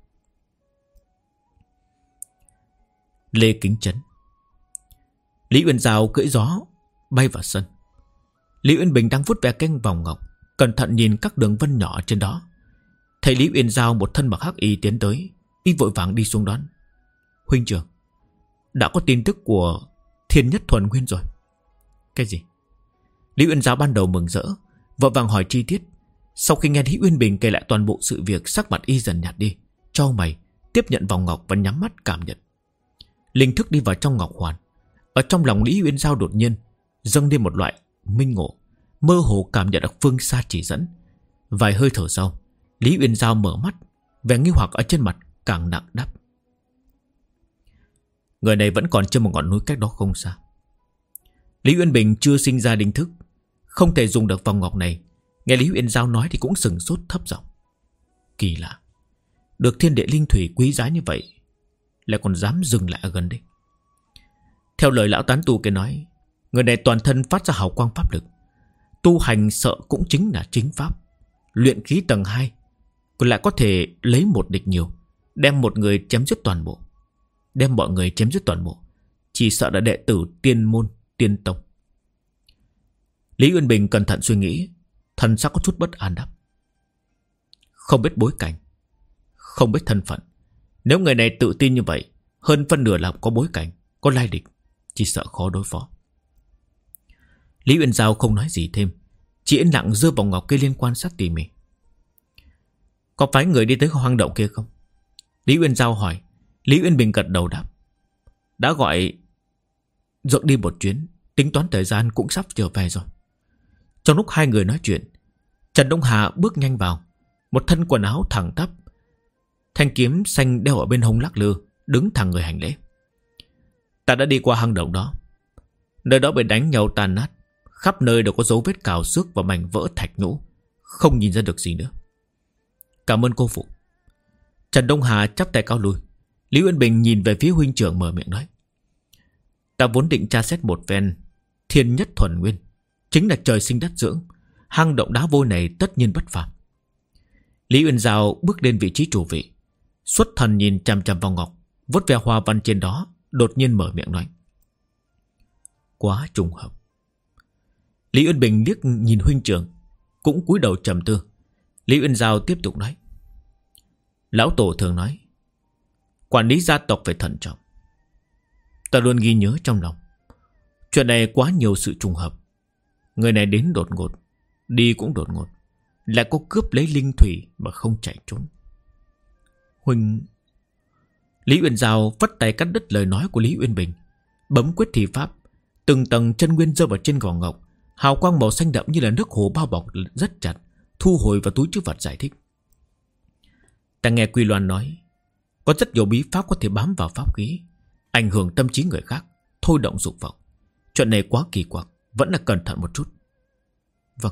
Lê Kính Trấn. Lý Uyên Giao cưỡi gió bay vào sân. Lý Uyên Bình đang vuốt ve canh vòng ngọc, cẩn thận nhìn các đường vân nhỏ trên đó. Thấy Lý Uyên Giao một thân mặc hắc y tiến tới, y vội vàng đi xuống đón: huynh trưởng, đã có tin tức của Thiên Nhất Thuần Nguyên rồi. Cái gì? Lý Uyên Giao ban đầu mừng rỡ, vội vàng hỏi chi tiết. Sau khi nghe Lý Uyên Bình kể lại toàn bộ sự việc, sắc mặt y dần nhạt đi, chau mày, tiếp nhận vòng ngọc và nhắm mắt cảm nhận. Linh thức đi vào trong ngọc hoàn. Ở trong lòng Lý Uyên Giao đột nhiên dâng lên một loại minh ngộ, mơ hồ cảm nhận được phương xa chỉ dẫn. Vài hơi thở sau, Lý Uyên Giao mở mắt, vẻ nghi hoặc ở trên mặt càng nặng đắp: người này vẫn còn trên một ngọn núi cách đó không xa. Lý Uyên Bình chưa sinh ra linh thức, không thể dùng được vòng ngọc này. Nghe Lý Uyên Giao nói thì cũng sừng sốt thấp giọng: kỳ lạ, được thiên địa linh thủy quý giá như vậy lại còn dám dừng lại ở gần đây. Theo lời lão tán tu kia nói, người này toàn thân phát ra hào quang pháp lực, tu hành sợ cũng chính là chính pháp. Luyện khí tầng hai, còn lại có thể lấy một địch nhiều, đem một người chém giết toàn bộ. Đem mọi người chém giết toàn bộ, chỉ sợ là đệ tử tiên môn, tiên tông. Lý Uyên Bình cẩn thận suy nghĩ, thần sắc có chút bất an đáp: không biết bối cảnh, không biết thân phận. Nếu người này tự tin như vậy, hơn phân nửa là có bối cảnh, có lai lịch, chỉ sợ khó đối phó. Lý Uyên Giao không nói gì thêm, chỉ yên lặng giơ vòng ngọc kia lên quan sát tỉ mỉ. Có phái người đi tới hoang động kia không? Lý Uyên Giao hỏi. Lý Uyên Bình gật đầu đáp. Đã gọi dựng đi một chuyến, tính toán thời gian cũng sắp trở về rồi. Trong lúc hai người nói chuyện, Trần Đông Hà bước nhanh vào. Một thân quần áo thẳng tắp, thanh kiếm xanh đeo ở bên hông lắc lư, đứng thẳng người hành lễ. Ta đã đi qua hang động đó. Nơi đó bị đánh nhau tàn nát, khắp nơi đều có dấu vết cào xước và mảnh vỡ thạch nhũ, không nhìn ra được gì nữa. Cảm ơn cô phụ. Trần Đông Hà chắp tay cáo lui. Lý Uyên Bình nhìn về phía huynh trưởng mở miệng nói. Ta vốn định tra xét một phen thiên nhất thuần nguyên, chính là trời sinh đất dưỡng. Hang động đá vôi này tất nhiên bất phàm. Lý Uyên Giao bước lên vị trí chủ vị, xuất thần nhìn chằm chằm vào ngọc, vuốt ve hoa văn trên đó, đột nhiên mở miệng nói. Quá trùng hợp. Lý Uyên Bình liếc nhìn huynh trưởng, cũng cúi đầu trầm tư. Lý Uyên Giao tiếp tục nói. Lão tổ thường nói, quản lý gia tộc phải thận trọng. Ta luôn ghi nhớ trong lòng. Chuyện này quá nhiều sự trùng hợp. Người này đến đột ngột, đi cũng đột ngột, lại có cướp lấy linh thủy mà không chạy trốn. Huynh... Lý Uyên Giao vắt tay cắt đứt lời nói của Lý Uyên Bình, bấm quyết thi pháp. Từng tầng chân nguyên rơi vào trên gò ngọc, hào quang màu xanh đậm như là nước hồ bao bọc rất chặt, thu hồi vào túi trữ vật giải thích. Ta nghe Quy Loan nói, có rất nhiều bí pháp có thể bám vào pháp khí, ảnh hưởng tâm trí người khác, thôi động dục vọng. Chuyện này quá kỳ quặc, vẫn là cẩn thận một chút. Vâng.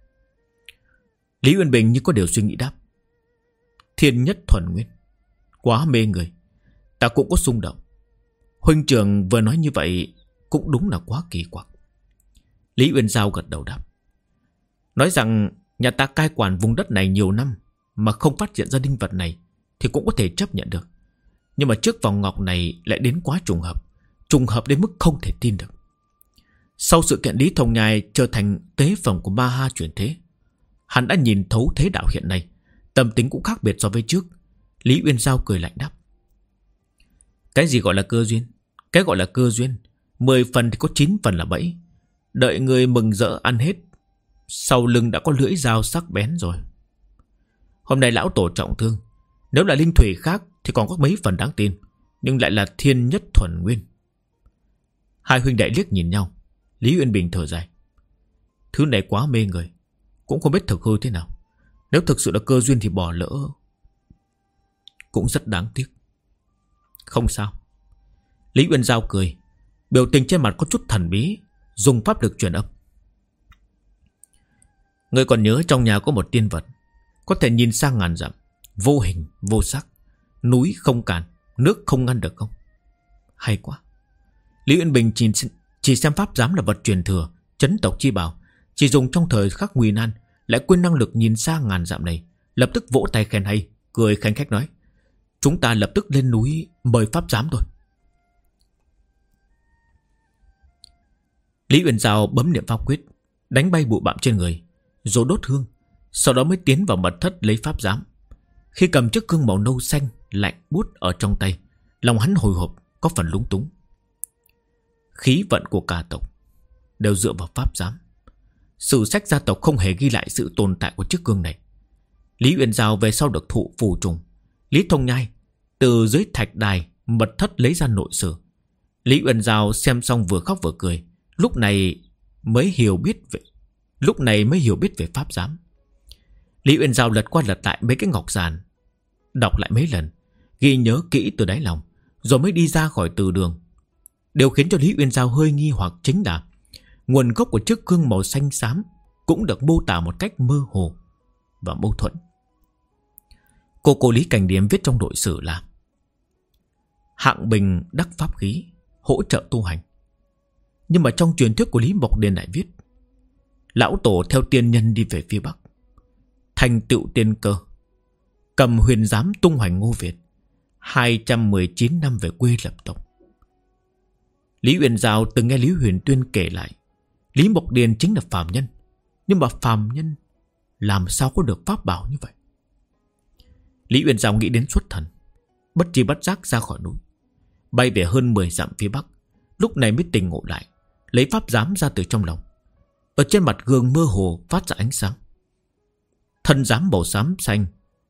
Lý Uyên Bình như có điều suy nghĩ đáp. Thiên nhất thuần nguyên, quá mê người. Ta cũng có xung động. Huynh trưởng vừa nói như vậy cũng đúng là quá kỳ quặc. Lý Uyên Giao gật đầu đáp. Nói rằng nhà ta cai quản vùng đất này nhiều năm mà không phát hiện ra linh vật này thì cũng có thể chấp nhận được. Nhưng mà trước vòng ngọc này lại đến quá trùng hợp, trùng hợp đến mức không thể tin được. Sau sự kiện Lý Thông Nhai trở thành tế phẩm của Ma Ha chuyển thế, hắn đã nhìn thấu thế đạo hiện nay, tâm tính cũng khác biệt so với trước. Lý Uyên Giao cười lạnh đáp. Cái gì gọi là cơ duyên? Cái gọi là cơ duyên, mười phần thì có chín phần là bẫy. Đợi người mừng rỡ ăn hết, sau lưng đã có lưỡi dao sắc bén rồi. Hôm nay lão tổ trọng thương, nếu là linh thủy khác thì còn có mấy phần đáng tin, nhưng lại là thiên nhất thuần nguyên. Hai huynh đệ liếc nhìn nhau. Lý Uyên Bình thở dài. Thứ này quá mê người, cũng không biết thực hư thế nào. Nếu thực sự là cơ duyên thì bỏ lỡ cũng rất đáng tiếc. Không sao. Lý Uyên Giao cười, biểu tình trên mặt có chút thần bí, dùng pháp lực truyền âm. Ngươi còn nhớ trong nhà có một tiên vật, có thể nhìn sang ngàn dặm, vô hình vô sắc, núi không cản, nước không ngăn được không? Hay quá. Lý Uyên Bình chỉ, chỉ xem pháp giám là vật truyền thừa, chấn tộc chi bảo, chỉ dùng trong thời khắc nguy nan, lại quên năng lực nhìn xa ngàn dặm này, lập tức vỗ tay khen hay, cười khanh khách nói. Chúng ta lập tức lên núi mời pháp giám thôi. Lý Uyên Giao bấm niệm pháp quyết, đánh bay bụi bặm trên người, rồi đốt hương, sau đó mới tiến vào mật thất lấy pháp giám. Khi cầm chiếc gương màu nâu xanh lạnh buốt ở trong tay, lòng hắn hồi hộp, có phần lúng túng. Khí vận của cả tộc đều dựa vào pháp giám. Sử sách gia tộc không hề ghi lại sự tồn tại của chiếc gương này. Lý Uyên Giao về sau được thụ phù trùng. Lý Thông Nhai từ dưới thạch đài mật thất lấy ra nội sử. Lý Uyên Giao xem xong vừa khóc vừa cười, lúc này mới hiểu biết về lúc này mới hiểu biết về pháp giám. Lý Uyên Giao lật qua lật lại mấy cái ngọc giản, đọc lại mấy lần, ghi nhớ kỹ từ đáy lòng, rồi mới đi ra khỏi từ đường. Điều khiến cho Lý Uyên Giao hơi nghi hoặc chính là nguồn gốc của chiếc gương màu xanh xám cũng được mô tả một cách mơ hồ và mâu thuẫn. Cô cô Lý Cảnh Điếm viết trong nội sử là hạng bình đắc pháp khí, hỗ trợ tu hành. Nhưng mà trong truyền thuyết của Lý Mộc Điền lại viết lão tổ theo tiên nhân đi về phía Bắc, thành tựu tiên cơ, cầm huyền giám tung hoành Ngô Việt, hai trăm mười chín năm về quê lập tộc. Lý Uyên Giao từng nghe Lý Huyền Tuyên kể lại Lý Mộc Điền chính là phàm nhân, nhưng mà phàm nhân làm sao có được pháp bảo như vậy? Lý Uyên Giao nghĩ đến xuất thần, bất chi bất giác ra khỏi núi, bay về hơn mười dặm phía Bắc. Lúc này mới tỉnh ngộ lại, lấy pháp giám ra từ trong lòng. Ở trên mặt gương mơ hồ phát ra ánh sáng. Thân giám màu xám xanh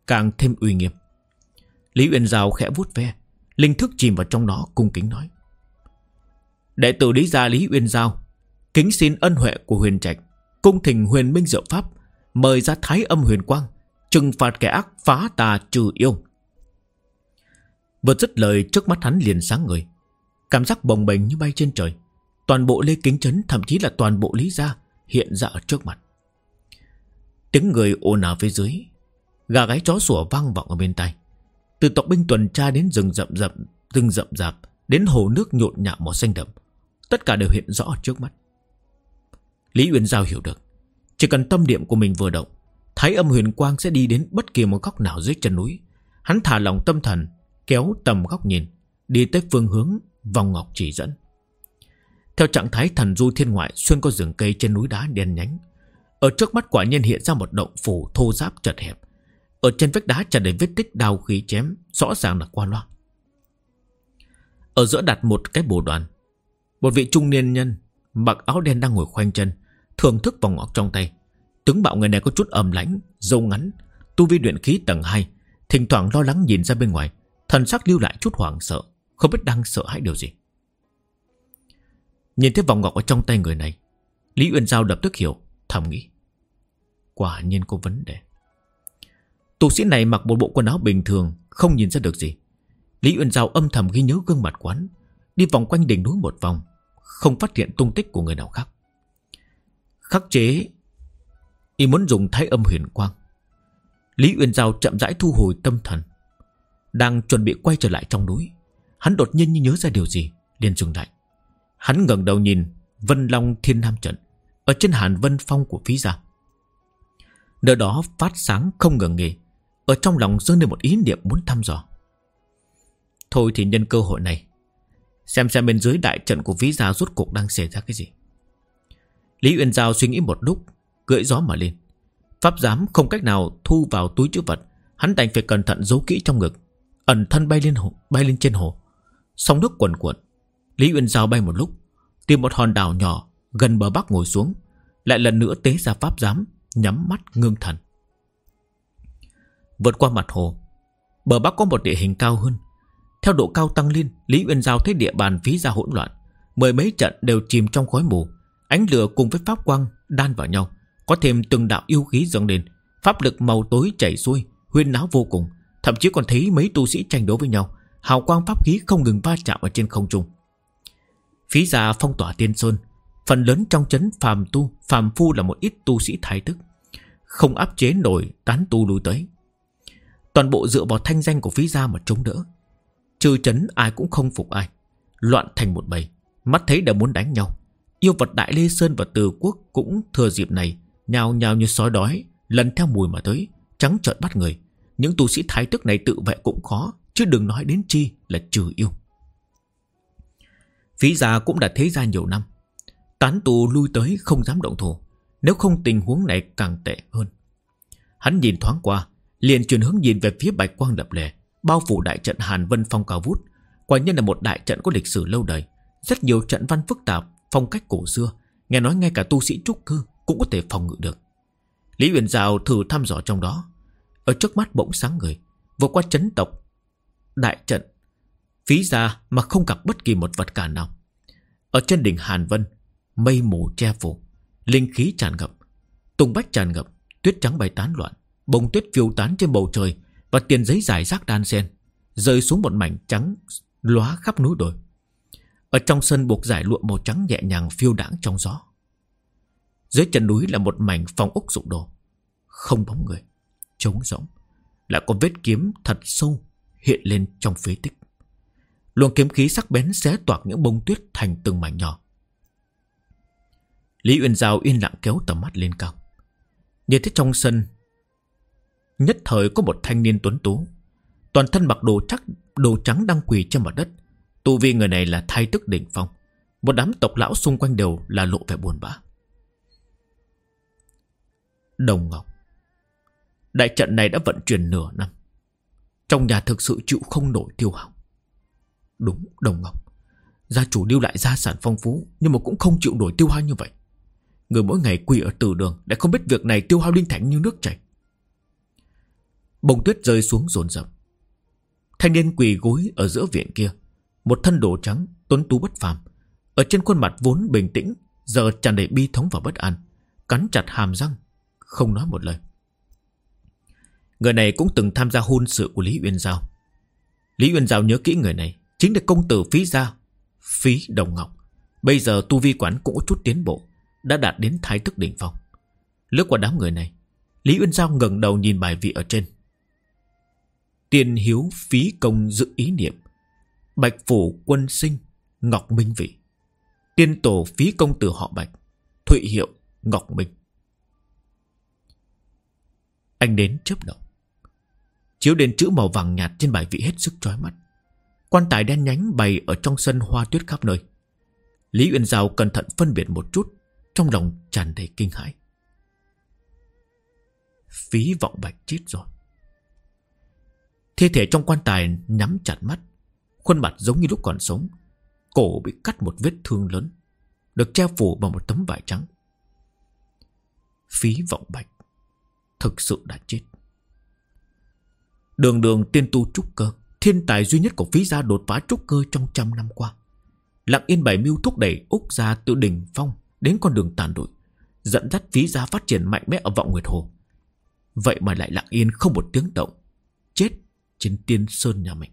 càng thêm uy nghiêm. Lý Uyên Giao khẽ vuốt ve, linh thức chìm vào trong đó, cung kính nói: đệ tử Lý gia Lý Uyên Giao kính xin ân huệ của Huyền Trạch, cung thỉnh Huyền Minh Diệu Pháp mời ra Thái Âm Huyền Quang, trừng phạt kẻ ác, phá tà trừ yêu. Vừa dứt lời, trước mắt hắn liền sáng ngời, cảm giác bồng bềnh như bay trên trời. Toàn bộ Lê Kính Trấn, thậm chí là toàn bộ Lý gia hiện ra ở trước mặt. Tiếng người ồn ào phía dưới, gà gáy chó sủa vang vọng ở bên tai. Từ tộc binh tuần tra đến rừng rậm rậm, rừng rậm rạp, đến hồ nước nhộn nhạo màu xanh đậm, tất cả đều hiện rõ ở trước mắt. Lý Uyên Giao hiểu được, chỉ cần tâm niệm của mình vừa động, Thái Âm Huyền Quang sẽ đi đến bất kỳ một góc nào dưới chân núi. Hắn thả lòng tâm thần, kéo tầm góc nhìn, đi tới phương hướng vòng ngọc chỉ dẫn. Theo trạng thái thần du thiên ngoại, xuyên qua rừng cây trên núi đá đen nhánh, ở trước mắt quả nhiên hiện ra một động phủ thô ráp chật hẹp. Ở trên vách đá tràn đầy vết tích đao khí chém, rõ ràng là qua loa. Ở giữa đặt một cái bồ đoàn. Một vị trung niên nhân mặc áo đen đang ngồi khoanh chân, thưởng thức vòng ngọc trong tay. Tướng mạo người này có chút ẩm lãnh, râu ngắn, tu vi luyện khí tầng hai, thỉnh thoảng lo lắng nhìn ra bên ngoài, thần sắc lưu lại chút hoảng sợ, không biết đang sợ hãi điều gì. Nhìn thấy vòng ngọc ở trong tay người này, Lý Uyên Giao lập tức hiểu, thầm nghĩ: quả nhiên có vấn đề. Tu sĩ này mặc một bộ quần áo bình thường, không nhìn ra được gì. Lý Uyên Giao âm thầm ghi nhớ gương mặt quán, đi vòng quanh đỉnh núi một vòng, không phát hiện tung tích của người nào khác. Khắc chế, y muốn dùng Thái Âm Huyền Quang. Lý Uyên Giao chậm rãi thu hồi tâm thần, đang chuẩn bị quay trở lại trong núi, hắn đột nhiên như nhớ ra điều gì, liền dừng lại. Hắn ngẩng đầu nhìn Vân Long Thiên Nam trận ở trên Hàn Vân Phong của Phí gia. Nơi đó phát sáng không ngừng nghỉ, ở trong lòng dâng lên một ý niệm muốn thăm dò. Thôi thì nhân cơ hội này, xem xem bên dưới đại trận của Phí gia rốt cuộc đang xảy ra cái gì. Lý Uyên Giao suy nghĩ một lúc, cưỡi gió mà lên. Pháp giám không cách nào thu vào túi trữ vật, hắn đành phải cẩn thận giấu kỹ trong ngực, ẩn thân bay lên hồ, bay lên trên hồ. Sóng nước cuồn cuộn, Lý Uyên Giao bay một lúc, tìm một hòn đảo nhỏ gần bờ bắc ngồi xuống, lại lần nữa tế ra pháp giám, nhắm mắt ngưng thần. Vượt qua mặt hồ, bờ bắc có một địa hình cao hơn. Theo độ cao tăng lên, Lý Uyên Giao thấy địa bàn Phí gia hỗn loạn, mười mấy trận đều chìm trong khói mù, ánh lửa cùng với pháp quang đan vào nhau, có thêm từng đạo yêu khí dâng lên, pháp lực màu tối chảy xuôi, huyên náo vô cùng, thậm chí còn thấy mấy tu sĩ tranh đấu với nhau, hào quang pháp khí không ngừng va chạm ở trên không trung. Phí gia phong tỏa Tiên Sơn, phần lớn trong trấn phàm tu, phàm phu là một ít tu sĩ thái tức, không áp chế nổi tán tu lui tới. Toàn bộ dựa vào thanh danh của Phí gia mà chống đỡ. Trừ trấn ai cũng không phục ai, loạn thành một bầy, mắt thấy đã muốn đánh nhau. Yêu vật Đại Lê Sơn và Từ Quốc cũng thừa dịp này nhào nhào như sói đói, lần theo mùi mà tới, trắng trợn bắt người. Những tu sĩ thái tức này tự vệ cũng khó, chứ đừng nói đến chi là trừ yêu. Phí gia cũng đã thế ra nhiều năm, tán tu lui tới không dám động thủ, nếu không tình huống này càng tệ hơn. Hắn nhìn thoáng qua, liền chuyển hướng nhìn về phía bạch quang lập lè, bao phủ đại trận Hàn Vân Phong cao vút. Quả nhiên là một đại trận có lịch sử lâu đời, rất nhiều trận văn phức tạp, phong cách cổ xưa, nghe nói ngay cả tu sĩ trúc cơ cũng có thể phòng ngự được. Lý Uyên Giao thử thăm dò trong đó, ở trước mắt bỗng sáng người, vượt qua chấn tộc đại trận Phí gia mà không gặp bất kỳ một vật cản nào. Ở trên đỉnh Hàn Vân, mây mù che phủ, linh khí tràn ngập, tùng bách tràn ngập, tuyết trắng bay tán loạn, bông tuyết phiêu tán trên bầu trời, và tiền giấy rải rác đan xen rơi xuống một mảnh trắng lóa khắp núi đồi. Ở trong sân buộc giải lụa màu trắng nhẹ nhàng phiêu đãng trong gió. Dưới chân núi là một mảnh phong ốc rụng đổ, không bóng người, trống rỗng, lại có vết kiếm thật sâu hiện lên trong phế tích. Luồng kiếm khí sắc bén xé toạc những bông tuyết thành từng mảnh nhỏ. Lý Uyên Giao yên lặng kéo tầm mắt lên cao, nhìn thấy trong sân nhất thời có một thanh niên tuấn tú, toàn thân mặc đồ chắc đồ trắng đang quỳ trên mặt đất. Tu vi người này là thái tức đỉnh phong. Một đám tộc lão xung quanh đều là lộ vẻ buồn bã. Đồng Ngọc, đại trận này đã vận chuyển nửa năm, trong nhà thực sự chịu không nổi tiêu hao. Đúng, Đồng Ngọc, gia chủ lưu lại gia sản phong phú, nhưng mà cũng không chịu nổi tiêu hao như vậy. Người mỗi ngày quỳ ở từ đường, lại không biết việc này tiêu hao linh thạch như nước chảy. Bông tuyết rơi xuống dồn dập. Thanh niên quỳ gối ở giữa viện kia, một thân đồ trắng, tuấn tú bất phàm, ở trên khuôn mặt vốn bình tĩnh giờ tràn đầy bi thống và bất an, cắn chặt hàm răng, không nói một lời. Người này cũng từng tham gia hôn sự của Lý Uyên Giao. Lý Uyên Giao nhớ kỹ người này chính là công tử Phí gia, Phí Đồng Ngọc. Bây giờ tu vi quán cũng có chút tiến bộ, đã đạt đến thái thức đỉnh phong. Lướt qua đám người này, Lý Uyên Giao ngẩng đầu nhìn bài vị ở trên. Tiên hiếu Phí công dự ý niệm, Bạch phủ quân sinh Ngọc Minh vị. Tiên tổ Phí công tử họ Bạch, Thụy hiệu Ngọc Minh. Ánh đến chớp động, chiếu đến chữ màu vàng nhạt trên bài vị hết sức chói mắt. Quan tài đen nhánh bày ở trong sân hoa tuyết khắp nơi. Lý Uyên Giao cẩn thận phân biệt một chút, trong lòng tràn đầy kinh hãi. Phí Vọng Bạch chết rồi. Thi thể trong quan tài nhắm chặt mắt, khuôn mặt giống như lúc còn sống, cổ bị cắt một vết thương lớn, được che phủ bằng một tấm vải trắng. Phí Vọng Bạch thực sự đã chết. Đường đường tiên tu trúc cơ, thiên tài duy nhất của Phí gia đột phá trúc cơ trong trăm năm qua, lặng yên bảy mưu thúc đẩy Úc gia từ đỉnh phong đến con đường tàn lụi, dẫn dắt Phí gia phát triển mạnh mẽ ở Vọng Nguyệt Hồ. Vậy mà lại lặng yên không một tiếng động, chết trên Tiên Sơn nhà mình.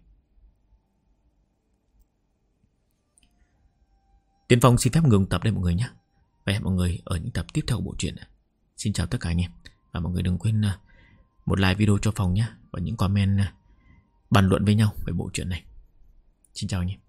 Tiến Phong xin phép ngừng tập đây mọi người nhé. Và hẹn mọi người ở những tập tiếp theo của bộ truyện. Xin chào tất cả anh em. Và mọi người đừng quên một like video cho Phong nhé, và những comment bàn luận với nhau về bộ truyện này. Xin chào anh em.